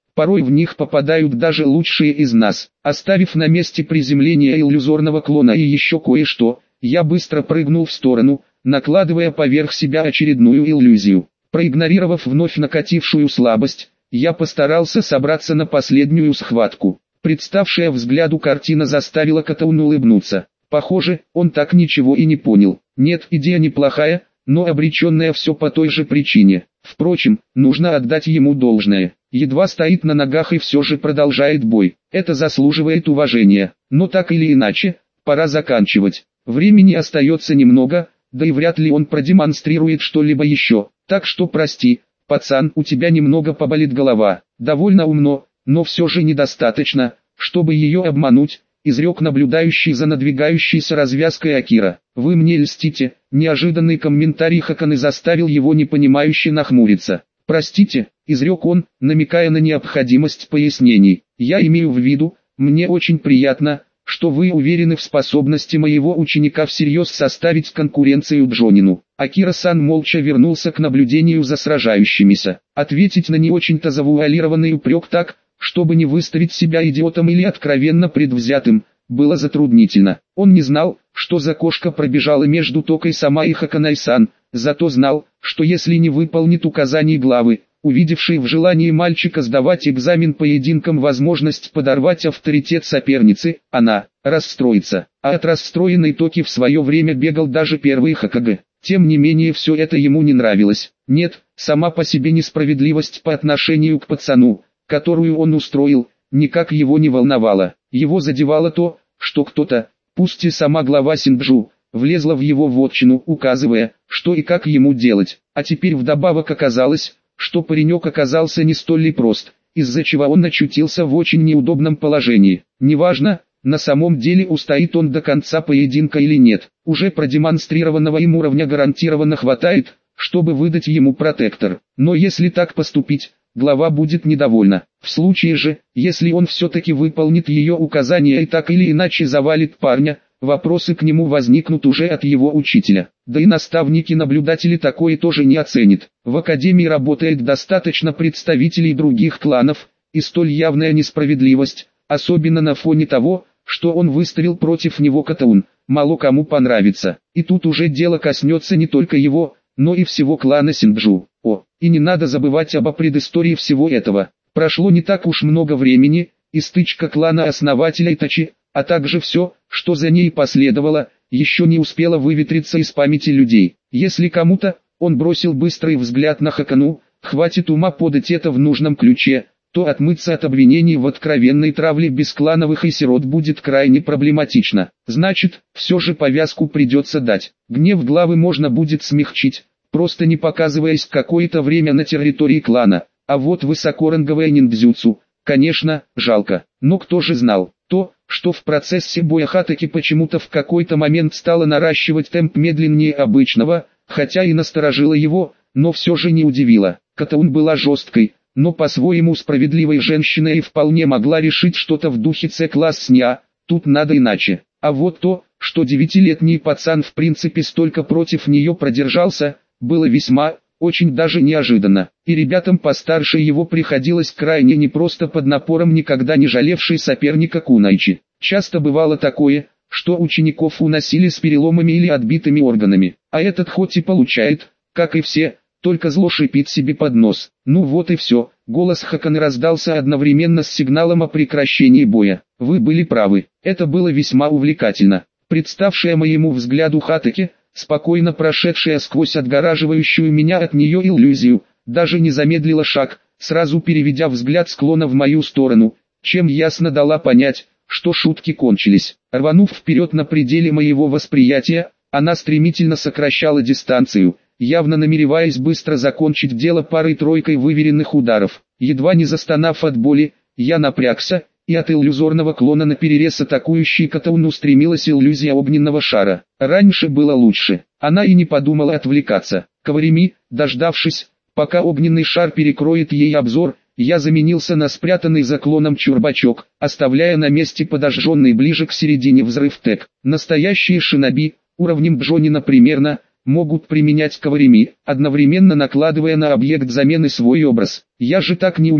Порой в них попадают даже лучшие из нас. Оставив на месте приземления иллюзорного клона и еще кое-что, я быстро прыгнул в сторону, накладывая поверх себя очередную иллюзию. Проигнорировав вновь накатившую слабость, я постарался собраться на последнюю схватку. Представшая взгляду картина заставила Катауна улыбнуться. Похоже, он так ничего и не понял. Нет, идея неплохая, но обреченная все по той же причине. Впрочем, нужно отдать ему должное. Едва стоит на ногах и все же продолжает бой. Это заслуживает уважения. Но так или иначе, пора заканчивать. Времени остается немного, да и вряд ли он продемонстрирует что-либо еще. Так что прости, пацан, у тебя немного поболит голова. Довольно умно, но все же недостаточно, чтобы ее обмануть, изрек наблюдающий за надвигающейся развязкой Акира. Вы мне льстите. Неожиданный комментарий Хаканы заставил его непонимающе нахмуриться. Простите, изрек он, намекая на необходимость пояснений. Я имею в виду, мне очень приятно, что вы уверены в способности моего ученика всерьез составить конкуренцию Джонину. Акира-сан молча вернулся к наблюдению за сражающимися. Ответить на не очень-то завуалированный упрек так, чтобы не выставить себя идиотом или откровенно предвзятым, было затруднительно. Он не знал, что за кошка пробежала между Токой-сама и Хаканай-сан, зато знал, что если не выполнит указаний главы, увидевшей в желании мальчика сдавать экзамен поединком возможность подорвать авторитет соперницы, она расстроится. А от расстроенной Токи в свое время бегал даже первый Хокаге. Тем не менее все это ему не нравилось. Нет, сама по себе несправедливость по отношению к пацану, которую он устроил, никак его не волновала. Его задевало то, что кто-то, пусть и сама глава Синджу, влезла в его вотчину, указывая, что и как ему делать. А теперь вдобавок оказалось, что паренек оказался не столь ли прост, из-за чего он очутился в очень неудобном положении. Неважно, на самом деле устоит он до конца поединка или нет, уже продемонстрированного им уровня гарантированно хватает, чтобы выдать ему протектор. Но если так поступить, глава будет недовольна. В случае же, если он все-таки выполнит ее указания и так или иначе завалит парня, вопросы к нему возникнут уже от его учителя. Да и наставники-наблюдатели такое тоже не оценят. В академии работает достаточно представителей других кланов, и столь явная несправедливость, особенно на фоне того, что он выставил против него Катаун, мало кому понравится. И тут уже дело коснется не только его, но и всего клана Синджу. И не надо забывать об предыстории всего этого. Прошло не так уж много времени, и стычка клана основателя Итачи, а также все, что за ней последовало, еще не успело выветриться из памяти людей. Если кому-то, он бросил быстрый взгляд на Хакану, хватит ума подать это в нужном ключе, то отмыться от обвинений в откровенной травле бесклановых и сирот будет крайне проблематично. Значит, все же повязку придется дать. Гнев главы можно будет смягчить, просто не показываясь какое-то время на территории клана. А вот высокоранговое ниндзюцу, конечно, жалко. Но кто же знал, то, что в процессе боя Хатаки почему-то в какой-то момент стало наращивать темп медленнее обычного, хотя и насторожило его, но все же не удивило. Катаун была жесткой, но по-своему справедливой женщиной и вполне могла решить что-то в духе С-класс сня, тут надо иначе. А вот то, что 9-летний пацан в принципе столько против нее продержался, было весьма, очень даже неожиданно. И ребятам постарше его приходилось крайне непросто под напором никогда не жалевшей соперника Кунайчи. Часто бывало такое, что учеников уносили с переломами или отбитыми органами, а этот хоть и получает, как и все, только зло шипит себе под нос. Ну вот и все. Голос Хаканы раздался одновременно с сигналом о прекращении боя. Вы были правы, это было весьма увлекательно. Представшая моему взгляду Хатаки, спокойно прошедшая сквозь отгораживающую меня от нее иллюзию, даже не замедлила шаг, сразу переведя взгляд склона в мою сторону, чем ясно дала понять, что шутки кончились. Рванув вперед на пределе моего восприятия, она стремительно сокращала дистанцию, явно намереваясь быстро закончить дело парой-тройкой выверенных ударов. Едва не застонав от боли, я напрягся, и от иллюзорного клона наперерез атакующей Катауну устремилась иллюзия огненного шара. Раньше было лучше, она и не подумала отвлекаться. Каварими, дождавшись, пока огненный шар перекроет ей обзор, я заменился на спрятанный за клоном чурбачок, оставляя на месте подожженный ближе к середине взрыв тег. Настоящие шиноби, уровнем Джонина примерно, могут применять каварими, одновременно накладывая на объект замены свой образ. Я же так не умел,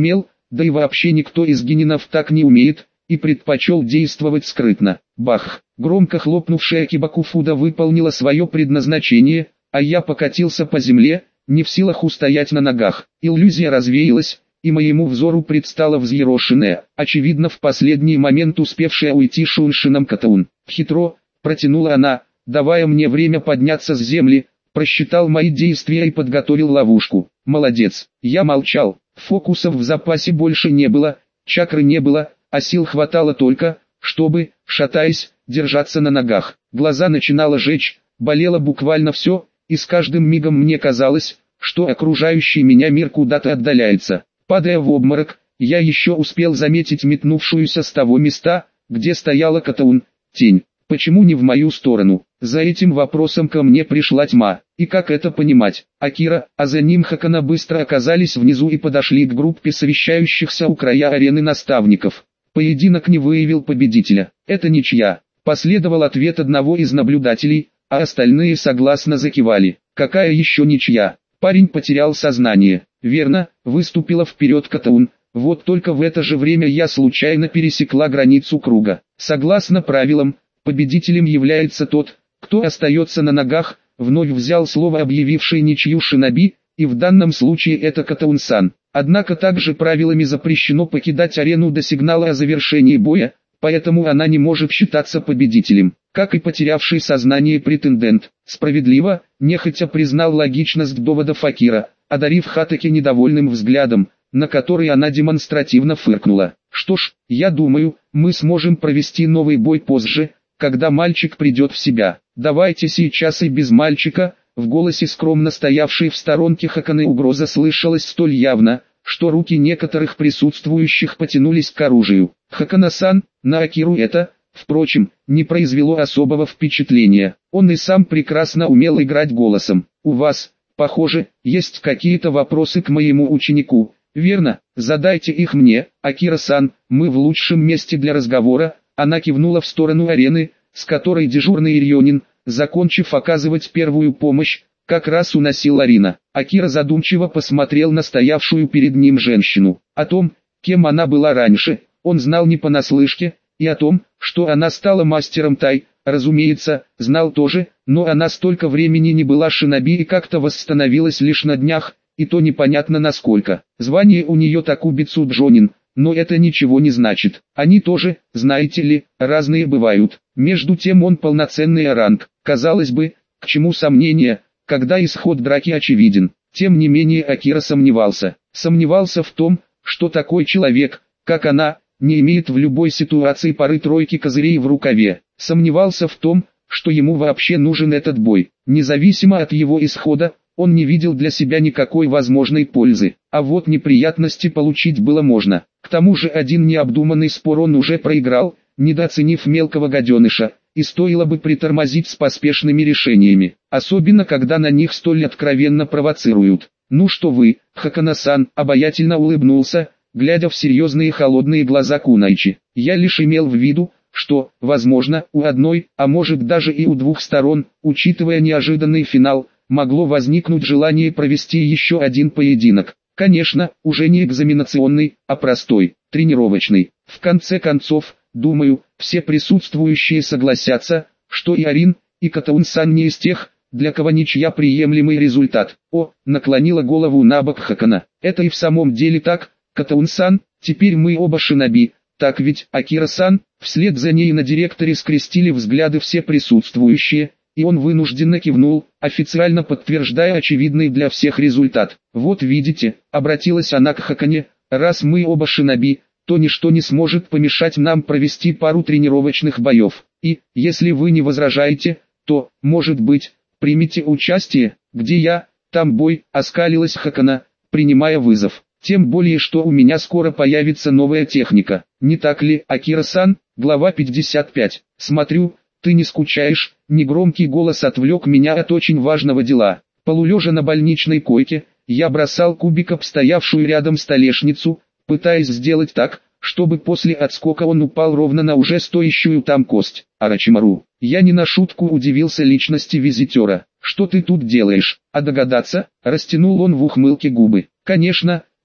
да и вообще никто из генинов так не умеет, и предпочел действовать скрытно. Бах! Громко хлопнувшая кибакуфуда выполнила свое предназначение, а я покатился по земле, не в силах устоять на ногах. Иллюзия развеялась, и моему взору предстала взъерошенная, очевидно в последний момент успевшая уйти Шуншином Катаун. Хитро, протянула она, давая мне время подняться с земли, просчитал мои действия и подготовил ловушку. Молодец. Я молчал, фокусов в запасе больше не было, чакры не было, а сил хватало только, чтобы, шатаясь, держаться на ногах. Глаза начинало жечь, болело буквально все, и с каждым мигом мне казалось, что окружающий меня мир куда-то отдаляется. Падая в обморок, я еще успел заметить метнувшуюся с того места, где стояла Катаун, тень. Почему не в мою сторону? За этим вопросом ко мне пришла тьма. И как это понимать? Акира, а за ним Хакана быстро оказались внизу и подошли к группе совещающихся у края арены наставников. Поединок не выявил победителя. Это ничья. Последовал ответ одного из наблюдателей, а остальные согласно закивали. Какая еще ничья? Парень потерял сознание. Верно, выступила вперед Катаун. Вот только в это же время я случайно пересекла границу круга. Согласно правилам, победителем является тот, кто остается на ногах, вновь взял слово объявивший ничью шиноби, и в данном случае это Катаун-сан. Однако также правилами запрещено покидать арену до сигнала о завершении боя, поэтому она не может считаться победителем, как и потерявший сознание претендент. Справедливо, нехотя признал логичность доводов Акира, одарив Хатаки недовольным взглядом, на который она демонстративно фыркнула. Что ж, я думаю, мы сможем провести новый бой позже, когда мальчик придет в себя. Давайте сейчас и без мальчика. В голосе скромно стоявшей в сторонке Хаканы угроза слышалась столь явно, что руки некоторых присутствующих потянулись к оружию. Хакана-сан, на Акиру это, впрочем, не произвело особого впечатления. Он и сам прекрасно умел играть голосом. У вас, похоже, есть какие-то вопросы к моему ученику, верно? Задайте их мне, Акира-сан, мы в лучшем месте для разговора. Она кивнула в сторону арены, с которой дежурный Ирьонин, закончив оказывать первую помощь, как раз уносил Арина. Акира задумчиво посмотрел на стоявшую перед ним женщину. О том, кем она была раньше, он знал не понаслышке, и о том, что она стала мастером тай, разумеется, знал тоже, но она столько времени не была шиноби и как-то восстановилась лишь на днях, и то непонятно насколько. Звание у нее Такубицу Джонин, но это ничего не значит. Они тоже, знаете ли, разные бывают. Между тем он полноценный ранг. Казалось бы, к чему сомнения, когда исход драки очевиден. Тем не менее Акира сомневался. Сомневался в том, что такой человек, как она, не имеет в любой ситуации пары-тройки козырей в рукаве. Сомневался в том, что ему вообще нужен этот бой. Независимо от его исхода, он не видел для себя никакой возможной пользы. А вот неприятности получить было можно. К тому же один необдуманный спор он уже проиграл, недооценив мелкого гаденыша, и стоило бы притормозить с поспешными решениями, особенно когда на них столь откровенно провоцируют. «Ну что вы, Хакана-сан», обаятельно улыбнулся, глядя в серьезные холодные глаза Кунайчи. «Я лишь имел в виду, что, возможно, у одной, а может даже и у двух сторон, учитывая неожиданный финал, могло возникнуть желание провести еще один поединок. Конечно, уже не экзаменационный, а простой, тренировочный. В конце концов, думаю, все присутствующие согласятся, что и Арин, и Катаун-сан не из тех, для кого ничья приемлемый результат». О, наклонила голову набок Хакана. «Это и в самом деле так, Катаун-сан, теперь мы оба шиноби, так ведь, Акира-сан?» Вслед за ней на директоре скрестили взгляды все присутствующие, и он вынужденно кивнул, официально подтверждая очевидный для всех результат. «Вот видите», обратилась она к Хакане, «раз мы оба шиноби, то ничто не сможет помешать нам провести пару тренировочных боев. И, если вы не возражаете, то, может быть, примите участие, где я, там бой», оскалилась Хакана, принимая вызов. «Тем более, что у меня скоро появится новая техника. Не так ли, Акира-сан?» Глава 55. «Смотрю, ты не скучаешь», негромкий голос отвлек меня от очень важного дела. Полулежа на больничной койке, я бросал кубик об стоявшую рядом столешницу, пытаясь сделать так, чтобы после отскока он упал ровно на уже стоящую там кость. «Арачимару». Я не на шутку удивился личности визитера. «Что ты тут делаешь?» «А догадаться?» Растянул он в ухмылке губы. «Конечно,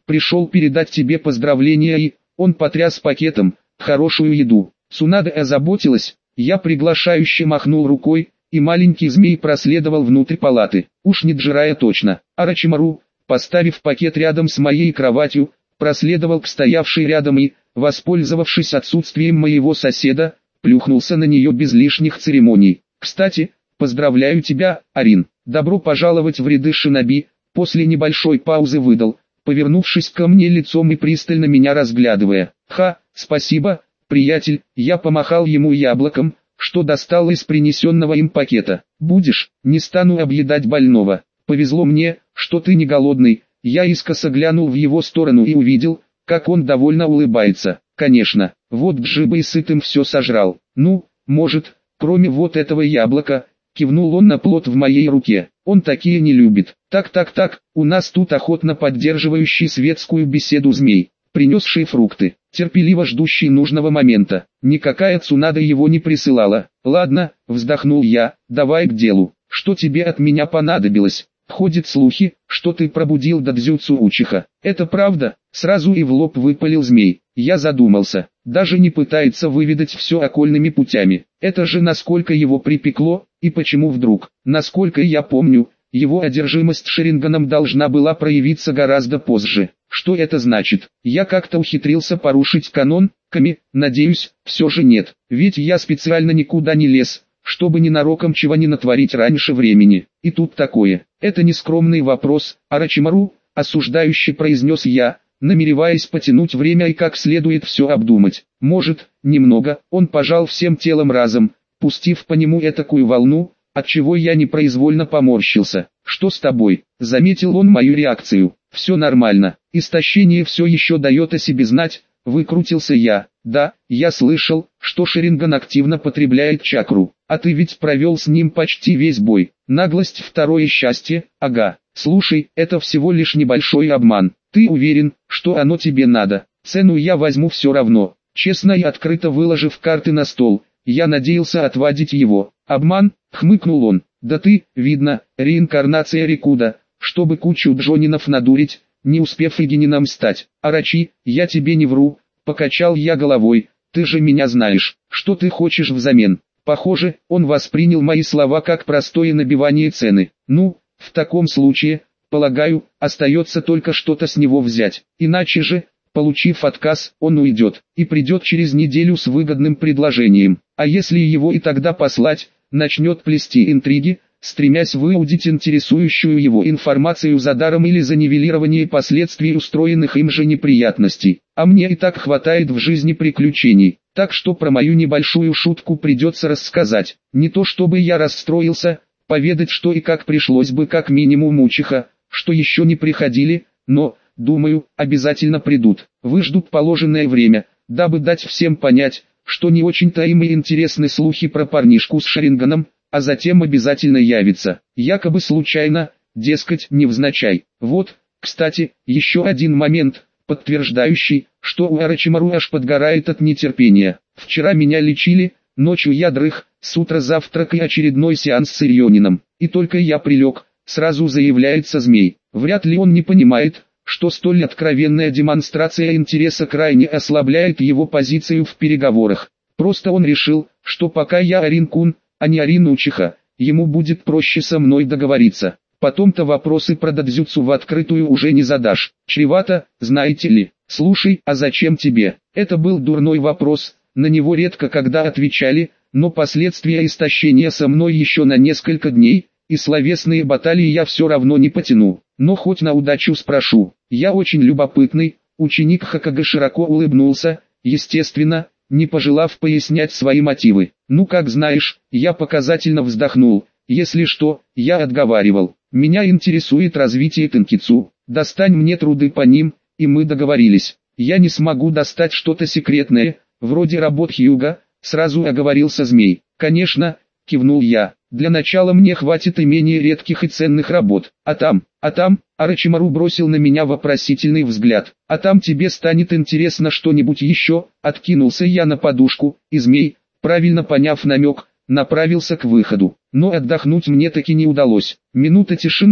Пришел передать тебе поздравления и... Он потряс пакетом, хорошую еду. Цунада озаботилась, я приглашающе махнул рукой, и маленький змей проследовал внутрь палаты. Уж не Джирая точно. Орочимару, поставив пакет рядом с моей кроватью, проследовал к стоявшей рядом и, воспользовавшись отсутствием моего соседа, плюхнулся на нее без лишних церемоний. Кстати, поздравляю тебя, Арин. Добро пожаловать в ряды шиноби. После небольшой паузы выдал, повернувшись ко мне лицом и пристально меня разглядывая. Ха, спасибо, приятель. Я помахал ему яблоком, что достал из принесенного им пакета. Будешь, не стану объедать больного. Повезло мне, что ты не голодный. Я искоса глянул в его сторону и увидел, как он довольно улыбается. Конечно, вот Джиба и сытым все сожрал. Ну, может, кроме вот этого яблока, кивнул он на плод в моей руке. Он такие не любит. Так, у нас тут охотно поддерживающий светскую беседу змей, принесший фрукты, терпеливо ждущий нужного момента. Никакая Цунада его не присылала. Ладно, вздохнул я, давай к делу. Что тебе от меня понадобилось? Ходят слухи, что ты пробудил дадзюцу Учиха. Это правда? Сразу и в лоб выпалил змей. Я задумался. Даже не пытается выведать все окольными путями. Это же насколько его припекло, и почему вдруг? Насколько я помню, его одержимость Шаринганом должна была проявиться гораздо позже. Что это значит? Я как-то ухитрился порушить канон, надеюсь, все же нет. Ведь я специально никуда не лез, чтобы ненароком чего не натворить раньше времени. И тут такое. Это не скромный вопрос, Орочимару, осуждающе произнес я, намереваясь потянуть время и как следует все обдумать. Может, немного. Он пожал всем телом разом, пустив по нему этакую волну, отчего я непроизвольно поморщился. Что с тобой? Заметил он мою реакцию. Все нормально. Истощение все еще дает о себе знать. Выкрутился я. Да, я слышал, что Шаринган активно потребляет чакру. А ты ведь провел с ним почти весь бой. Наглость второе счастье, ага. Слушай, это всего лишь небольшой обман. Ты уверен, что оно тебе надо? Цену я возьму все равно. Честно и открыто выложив карты на стол, я надеялся отвадить его. Обман? Хмыкнул он. Да ты, видно, реинкарнация Рикуда, чтобы кучу джонинов надурить, не успев Игинином стать. Орочи, я тебе не вру, покачал я головой, ты же меня знаешь, что ты хочешь взамен. Похоже, он воспринял мои слова как простое набивание цены. Ну, в таком случае, полагаю, остается только что-то с него взять. Иначе же, получив отказ, он уйдет, и придет через неделю с выгодным предложением. А если его и тогда послать, начнет плести интриги, стремясь выудить интересующую его информацию за даром или за нивелирование последствий устроенных им же неприятностей. А мне и так хватает в жизни приключений, так что про мою небольшую шутку придется рассказать. Не то чтобы я расстроился, поведать что и как пришлось бы как минимум Учиха, что еще не приходили, но, думаю, обязательно придут, выждут положенное время, дабы дать всем понять, что не очень-то им и интересны слухи про парнишку с Шаринганом, а затем обязательно явится, якобы случайно, дескать, невзначай. Вот, кстати, еще один момент, подтверждающий, что у Орочимару аж подгорает от нетерпения. Вчера меня лечили, ночью я дрых, с утра завтрак и очередной сеанс с Ирионином, и только я прилег, сразу заявляется змей. Вряд ли он не понимает, что столь откровенная демонстрация интереса крайне ослабляет его позицию в переговорах. Просто он решил, что пока я Арин-кун, а не Арин Учиха, ему будет проще со мной договориться. Потом-то вопросы про дадзюцу в открытую уже не задашь. Чревато, знаете ли. Слушай, а зачем тебе? Это был дурной вопрос, на него редко когда отвечали, но последствия истощения со мной еще на несколько дней, и словесные баталии я все равно не потяну. Но хоть на удачу спрошу. Я очень любопытный, ученик Хокаге широко улыбнулся, естественно, не пожелав пояснять свои мотивы. Ну как знаешь, я показательно вздохнул. Если что, я отговаривал. Меня интересует развитие тенкицу. Достань мне труды по ним, и мы договорились. Я не смогу достать что-то секретное, вроде работ Хьюга, сразу оговорился змей. Конечно, кивнул я. Для начала мне хватит и менее редких и ценных работ. А там, Орочимару бросил на меня вопросительный взгляд. А там тебе станет интересно что-нибудь еще, откинулся я на подушку, и змей, правильно поняв намек, направился к выходу. Но отдохнуть мне таки не удалось. Минута тишины,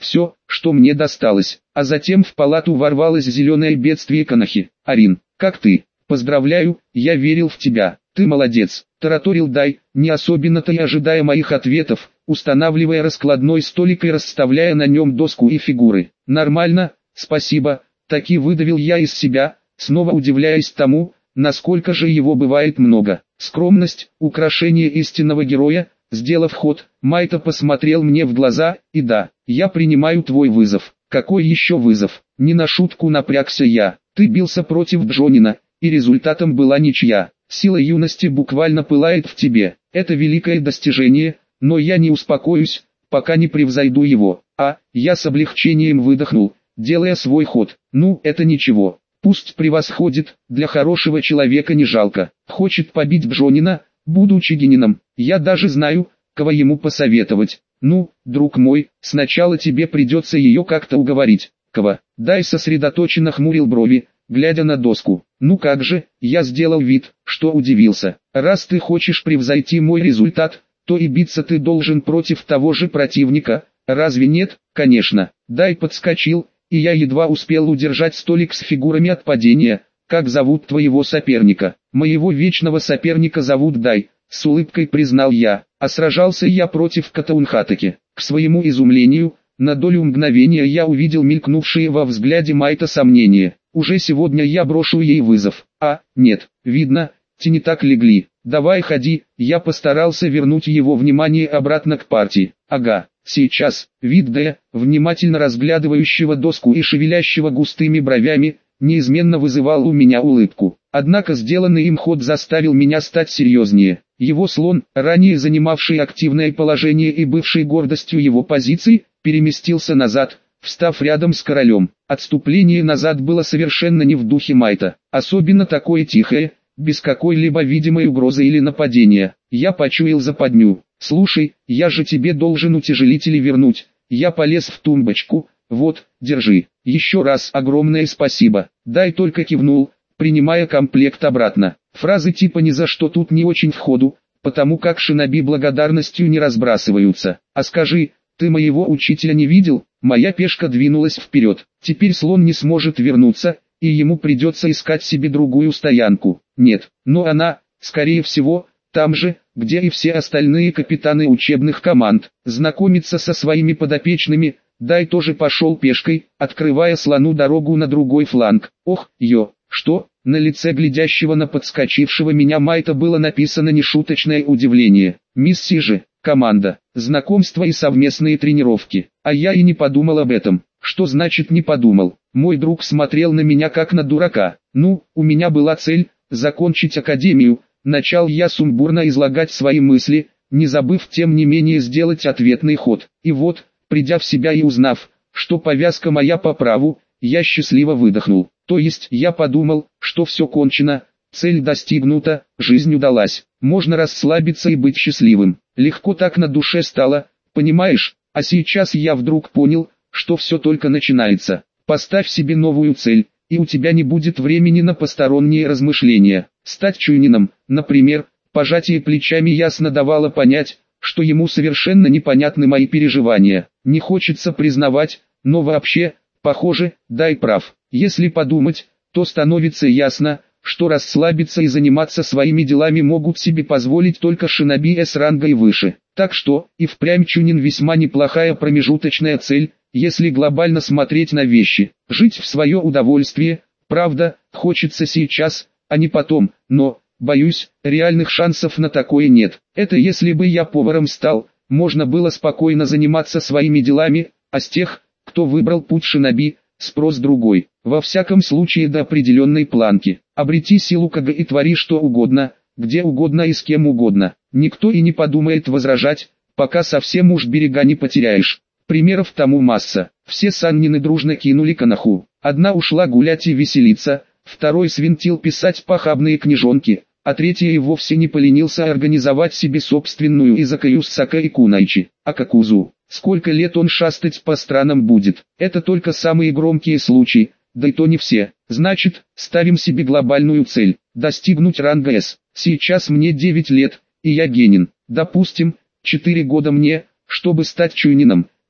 все, что мне досталось. А затем в палату ворвалось зеленое бедствие Канахи. Арин, как ты? Поздравляю, я верил в тебя. Ты молодец, тараторил Дай, не особенно-то и ожидая моих ответов, устанавливая раскладной столик и расставляя на нем доску и фигуры. Нормально, спасибо, таки выдавил я из себя, снова удивляясь тому, насколько же его бывает много. Скромность, украшение истинного героя. Сделав ход, Майта посмотрел мне в глаза, и да, я принимаю твой вызов. Какой еще вызов? Не на шутку напрягся я. Ты бился против Джонина, и результатом была ничья. Сила юности буквально пылает в тебе. Это великое достижение, но я не успокоюсь, пока не превзойду его. Я с облегчением выдохнул, делая свой ход. Ну, это ничего. Пусть превосходит, для хорошего человека не жалко. Хочет побить Джонина, будучи гением. Я даже знаю, кого ему посоветовать. Ну, друг мой, сначала тебе придется ее как-то уговорить. Кого? Дай сосредоточенно хмурил брови, глядя на доску. Ну как же, я сделал вид, что удивился. Раз ты хочешь превзойти мой результат, то и биться ты должен против того же противника. Разве нет? Конечно. Дай подскочил, и я едва успел удержать столик с фигурами от падения. Как зовут твоего соперника? Моего вечного соперника зовут Дай, с улыбкой признал я, а сражался я против Катаунхатаки. К своему изумлению, на долю мгновения я увидел мелькнувшие во взгляде Майта сомнения. Уже сегодня я брошу ей вызов. Нет, видно, те не так легли. Давай ходи, я постарался вернуть его внимание обратно к партии. Ага, сейчас, вид Дэя, внимательно разглядывающего доску и шевелящего густыми бровями, неизменно вызывал у меня улыбку. Однако сделанный им ход заставил меня стать серьезнее. Его слон, ранее занимавший активное положение и бывший гордостью его позиции, переместился назад, встав рядом с королем. Отступление назад было совершенно не в духе Майта, особенно такое тихое, без какой-либо видимой угрозы или нападения. Я почуял западню. «Слушай, я же тебе должен утяжелители вернуть». Я полез в тумбочку. «Вот, держи. Еще раз огромное спасибо». Дай только кивнул, принимая комплект обратно. Фразы типа «ни за что» тут не очень в ходу, потому как шиноби благодарностью не разбрасываются. А скажи, ты моего учителя не видел? Моя пешка двинулась вперед. Теперь слон не сможет вернуться, и ему придется искать себе другую стоянку. Нет, но она, скорее всего, там же, где и все остальные капитаны учебных команд. Знакомиться со своими подопечными, Дай тоже пошел пешкой, открывая слону дорогу на другой фланг. Ох, что? На лице глядящего на подскочившего меня Майта было написано нешуточное удивление. Миссии же, команда, знакомства и совместные тренировки. А я и не подумал об этом. Что значит не подумал? Мой друг смотрел на меня как на дурака. Ну, у меня была цель – закончить академию. Начал я сумбурно излагать свои мысли, не забыв тем не менее сделать ответный ход. И вот, придя в себя и узнав, что повязка моя по праву, я счастливо выдохнул. То есть я подумал, что все кончено, цель достигнута, жизнь удалась. Можно расслабиться и быть счастливым. Легко так на душе стало, понимаешь? А сейчас я вдруг понял, что все только начинается. Поставь себе новую цель, и у тебя не будет времени на посторонние размышления. Стать чунином, например, пожатие плечами ясно давало понять, что ему совершенно непонятны мои переживания. Не хочется признавать, но вообще, похоже, Дай прав. Если подумать, то становится ясно, что расслабиться и заниматься своими делами могут себе позволить только шиноби С-ранга и выше. Так что, и впрямь чунин весьма неплохая промежуточная цель, если глобально смотреть на вещи. Жить в свое удовольствие, правда, хочется сейчас, а не потом, но, боюсь, реальных шансов на такое нет. Это если бы я поваром стал, можно было спокойно заниматься своими делами, а с тех, кто выбрал путь шиноби, спрос другой. Во всяком случае до определенной планки. Обрети силу КГ и твори что угодно, где угодно и с кем угодно. Никто и не подумает возражать, пока совсем уж берега не потеряешь. Примеров тому масса. Все саннины дружно кинули Канаху. Одна ушла гулять и веселиться, второй свинтил писать похабные книжонки, а третий и вовсе не поленился организовать себе собственную изакаю с саке и кунайчи. А Какузу, сколько лет он шастать по странам будет? Это только самые громкие случаи, да и то не все. Значит, ставим себе глобальную цель – достигнуть ранга С. Сейчас мне 9 лет, и я генин. Допустим, 4 года мне, чтобы стать чунином.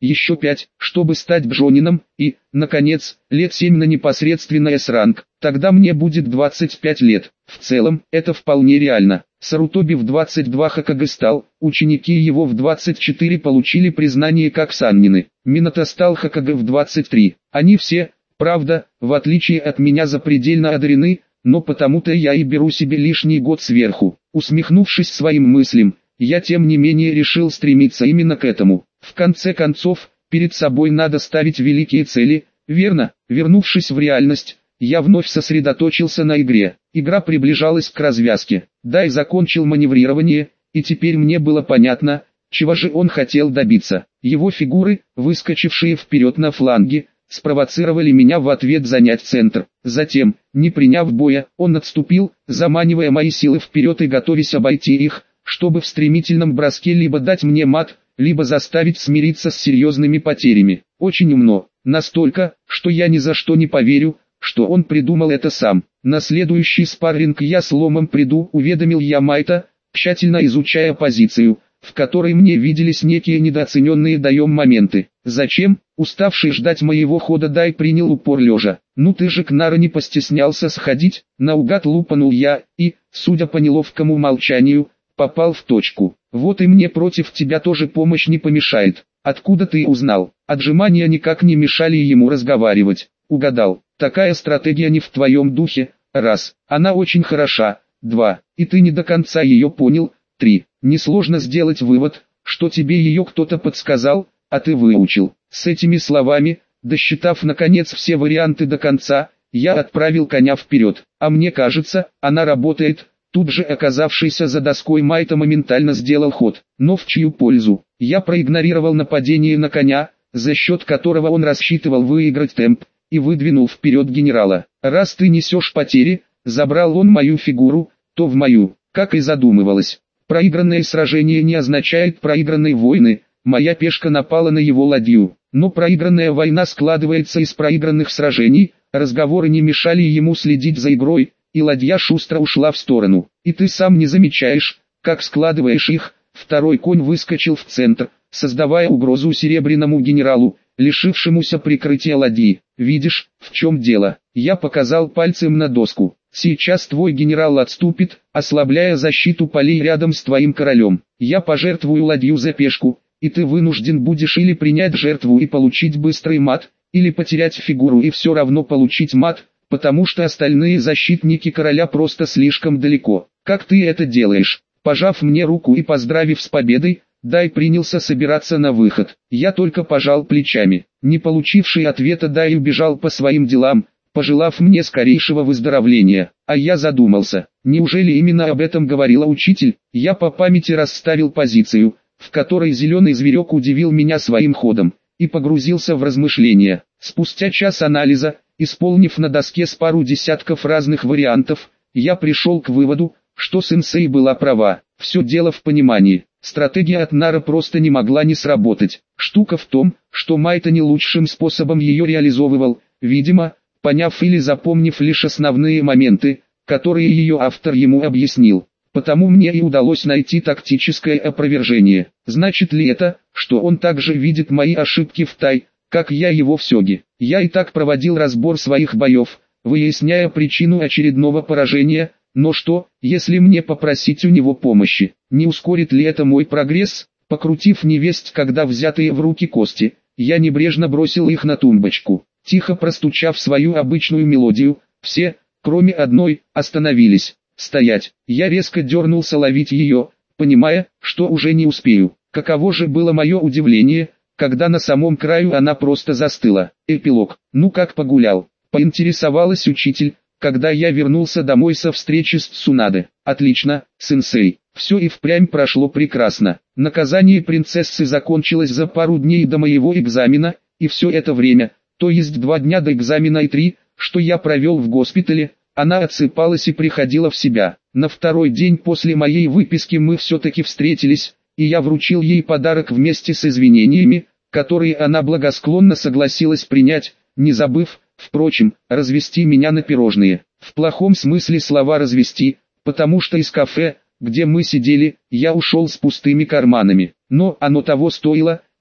еще 5, чтобы стать джонином, и, наконец, лет 7 на непосредственный С-ранг. Тогда мне будет 25 лет. В целом, это вполне реально. Сарутоби в 22 Хокаге стал, ученики его в 24 получили признание как саннины. Минато стал Хокаге в 23. Они все, правда, в отличие от меня запредельно одарены, но потому-то я и беру себе лишний год сверху. Усмехнувшись своим мыслям, я тем не менее решил стремиться именно к этому. В конце концов, перед собой надо ставить великие цели, верно? Вернувшись в реальность, я вновь сосредоточился на игре. Игра приближалась к развязке. Дай закончил маневрирование, и теперь мне было понятно, чего же он хотел добиться. Его фигуры, выскочившие вперед на фланге, спровоцировали меня в ответ занять центр. Затем, не приняв боя, он отступил, заманивая мои силы вперед и готовясь обойти их, чтобы в стремительном броске либо дать мне мат, либо заставить смириться с серьезными потерями. Очень умно, настолько, что я ни за что не поверю, что он придумал это сам. На следующий спарринг я с ломом приду, уведомил я Майта, тщательно изучая позицию, в которой мне виделись некие недооцененные даем моменты. Зачем? Уставший ждать моего хода Дай принял упор лежа. Ну ты же Кнара не постеснялся сходить, наугад лупанул я, и, судя по неловкому молчанию, попал в точку. Вот и мне против тебя тоже помощь не помешает. Откуда ты узнал? Отжимания никак не мешали ему разговаривать. Угадал. Такая стратегия не в твоем духе. Раз. Она очень хороша. 2. И ты не до конца ее понял. 3. Несложно сделать вывод, что тебе ее кто-то подсказал, а ты выучил. С этими словами, досчитав наконец все варианты до конца, я отправил коня вперед. А мне кажется, она работает. Тут же оказавшийся за доской Майта моментально сделал ход. Но в чью пользу? Я проигнорировал нападение на коня, за счет которого он рассчитывал выиграть темп, и выдвинул вперед генерала. Раз ты несешь потери, забрал он мою фигуру, то в мою, как и задумывалось. Проигранное сражение не означает проигранной войны, моя пешка напала на его ладью. Но проигранная война складывается из проигранных сражений, разговоры не мешали ему следить за игрой, и ладья шустро ушла в сторону. И ты сам не замечаешь, как складываешь их. Второй конь выскочил в центр, создавая угрозу серебряному генералу, лишившемуся прикрытия ладьи. Видишь, в чем дело? Я показал пальцем на доску. Сейчас твой генерал отступит, ослабляя защиту полей рядом с твоим королем. Я пожертвую ладью за пешку, и ты вынужден будешь или принять жертву и получить быстрый мат, или потерять фигуру и все равно получить мат, потому что остальные защитники короля просто слишком далеко. Как ты это делаешь? Пожав мне руку и поздравив с победой, Дай принялся собираться на выход. Я только пожал плечами. Не получивший ответа Дай убежал по своим делам, пожелав мне скорейшего выздоровления. А я задумался, неужели именно об этом говорила учитель? Я по памяти расставил позицию, в которой зеленый зверек удивил меня своим ходом, и погрузился в размышления. Спустя час анализа, исполнив на доске с пару десятков разных вариантов, я пришел к выводу, что сенсей была права. Все дело в понимании. Стратегия от Нара просто не могла не сработать. Штука в том, что Майта не лучшим способом ее реализовывал, видимо, поняв или запомнив лишь основные моменты, которые ее автор ему объяснил. Потому мне и удалось найти тактическое опровержение. Значит ли это, что он также видит мои ошибки в Тай, как я его в Сёге? Я и так проводил разбор своих боев, выясняя причину очередного поражения, но что, если мне попросить у него помощи? Не ускорит ли это мой прогресс? Покрутив невесть когда взятые в руки кости, я небрежно бросил их на тумбочку. Тихо простучав свою обычную мелодию, все, кроме одной, остановились. Стоять. Я резко дернулся ловить ее, понимая, что уже не успею. Каково же было мое удивление, когда на самом краю она просто застыла. Эпилог. Ну как погулял? Поинтересовалась учитель, когда я вернулся домой со встречи с Цунаде. Отлично, сенсей. Все и впрямь прошло прекрасно. Наказание принцессы закончилось за пару дней до моего экзамена, и все это время, то есть 2 дня до экзамена и 3, что я провел в госпитале, она отсыпалась и приходила в себя. На второй день после моей выписки мы все-таки встретились, и я вручил ей подарок вместе с извинениями, которые она благосклонно согласилась принять, не забыв, впрочем, развести меня на пирожные. В плохом смысле слова развести, потому что из кафе, где мы сидели, я ушел с пустыми карманами. Но оно того стоило,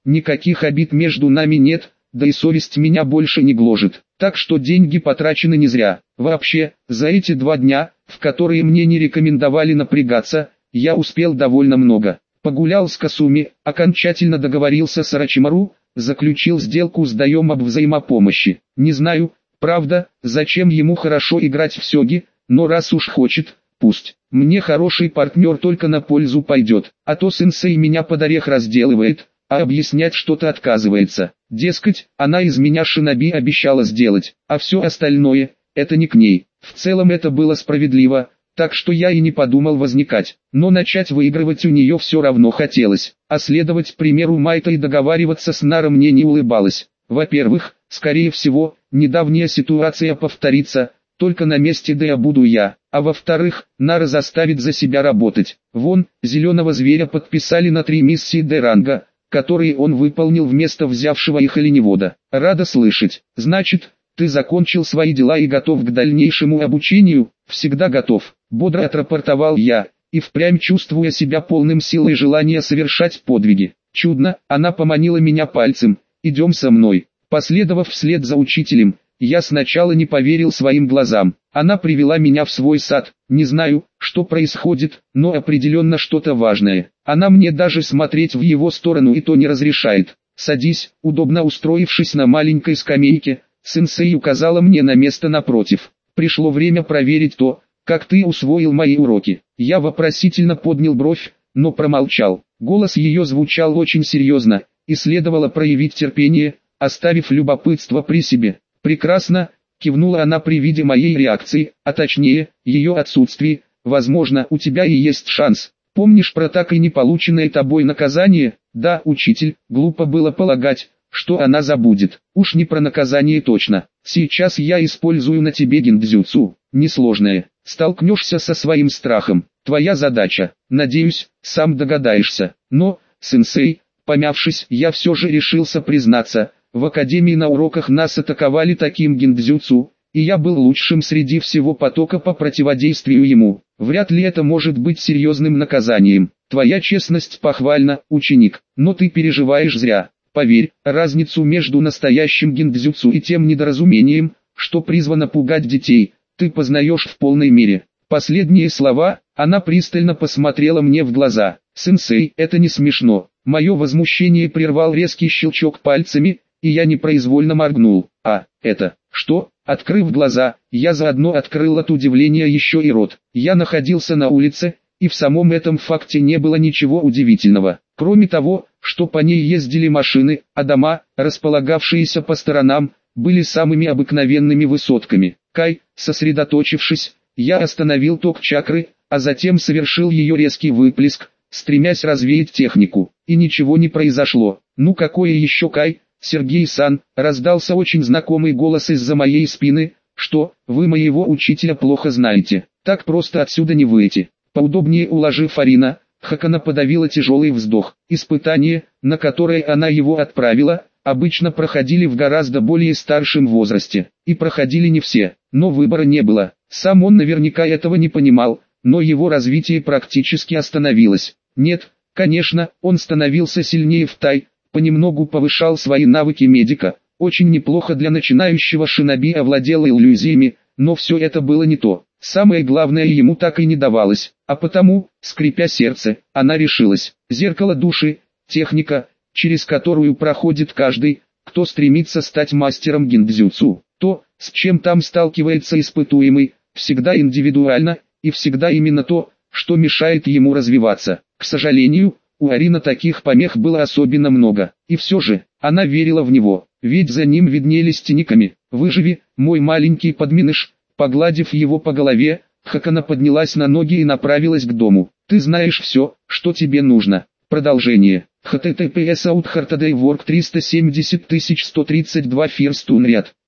никаких обид между нами нет, да и совесть меня больше не гложет. Так что деньги потрачены не зря. Вообще, за эти 2 дня, в которые мне не рекомендовали напрягаться, я успел довольно много. Погулял с Касуми, окончательно договорился с Орочимару, заключил сделку с Даем об взаимопомощи. Не знаю, правда, зачем ему хорошо играть в сёги, но раз уж хочет, пусть. Мне хороший партнер только на пользу пойдет, а то сенсей меня под орех разделывает, а объяснять что-то отказывается. Дескать, она из меня шиноби обещала сделать, а все остальное, это не к ней. В целом это было справедливо, так что я и не подумал возникать. Но начать выигрывать у нее все равно хотелось, а следовать примеру Майта и договариваться с Наро мне не улыбалось. Во-первых, скорее всего, недавняя ситуация повторится, только на месте Дэя буду я, а во-вторых, Наро заставит за себя работать. Вон, зеленого зверя подписали на 3 миссии Д-ранга, которые он выполнил вместо взявшего их оленевода. Рада слышать. Значит, ты закончил свои дела и готов к дальнейшему обучению? Всегда готов, бодро отрапортовал я, и впрямь чувствуя себя полным силой желания совершать подвиги. Чудно, она поманила меня пальцем, идем со мной. Последовав вслед за учителем, я сначала не поверил своим глазам. Она привела меня в свой сад, не знаю, что происходит, но определенно что-то важное. Она мне даже смотреть в его сторону и то не разрешает. Садись, удобно устроившись на маленькой скамейке, сенсей указала мне на место напротив. Пришло время проверить то, как ты усвоил мои уроки. Я вопросительно поднял бровь, но промолчал. Голос ее звучал очень серьезно, и следовало проявить терпение, оставив любопытство при себе. Прекрасно, кивнула она при виде моей реакции, а точнее, ее отсутствии. Возможно, у тебя и есть шанс. Помнишь про так и не полученное тобой наказание? Да, учитель, глупо было полагать, что она забудет. Уж не про наказание точно. Сейчас я использую на тебе гиндзюцу. Несложное. Столкнешься со своим страхом. Твоя задача. Надеюсь, сам догадаешься. Но, сенсей, помявшись, я все же решился признаться. В академии на уроках нас атаковали таким гиндзюцу, и я был лучшим среди всего потока по противодействию ему. Вряд ли это может быть серьезным наказанием. Твоя честность похвальна, ученик, но ты переживаешь зря. Поверь, разницу между настоящим гиндзюцу и тем недоразумением, что призвано пугать детей, ты познаешь в полной мере. Последние слова, она пристально посмотрела мне в глаза. Сенсей, это не смешно. Мое возмущение прервал резкий щелчок пальцами, и я непроизвольно моргнул. А, это, что? Открыв глаза, я заодно открыл от удивления еще и рот. Я находился на улице, и в самом этом факте не было ничего удивительного. Кроме того, что по ней ездили машины, а дома, располагавшиеся по сторонам, были самыми обыкновенными высотками. Кай, сосредоточившись, я остановил ток чакры, а затем совершил ее резкий выплеск, стремясь развеять технику. И ничего не произошло. Ну какое еще Кай? Сергей-сан, раздался очень знакомый голос из-за моей спины. Что, вы моего учителя плохо знаете? Так просто отсюда не выйти. Поудобнее уложив Арина, Хакана подавила тяжелый вздох. Испытания, на которые она его отправила, обычно проходили в гораздо более старшем возрасте. И проходили не все, но выбора не было. Сам он наверняка этого не понимал, но его развитие практически остановилось. Нет, конечно, он становился сильнее в тай, понемногу повышал свои навыки медика, очень неплохо для начинающего шиноби овладел иллюзиями, но все это было не то. Самое главное ему так и не давалось, а потому, скрипя сердце, она решилась. Зеркало души, техника, через которую проходит каждый, кто стремится стать мастером гиндзюцу. То, с чем там сталкивается испытуемый, всегда индивидуально, и всегда именно то, что мешает ему развиваться. К сожалению, у Арина таких помех было особенно много, и все же, она верила в него, ведь за ним виднелись тенниками. «Выживи, мой маленький подминыш», погладив его по голове, Хакана поднялась на ноги и направилась к дому. «Ты знаешь все, что тебе нужно». Продолжение. https://outhartadaywork 370132 First Unread.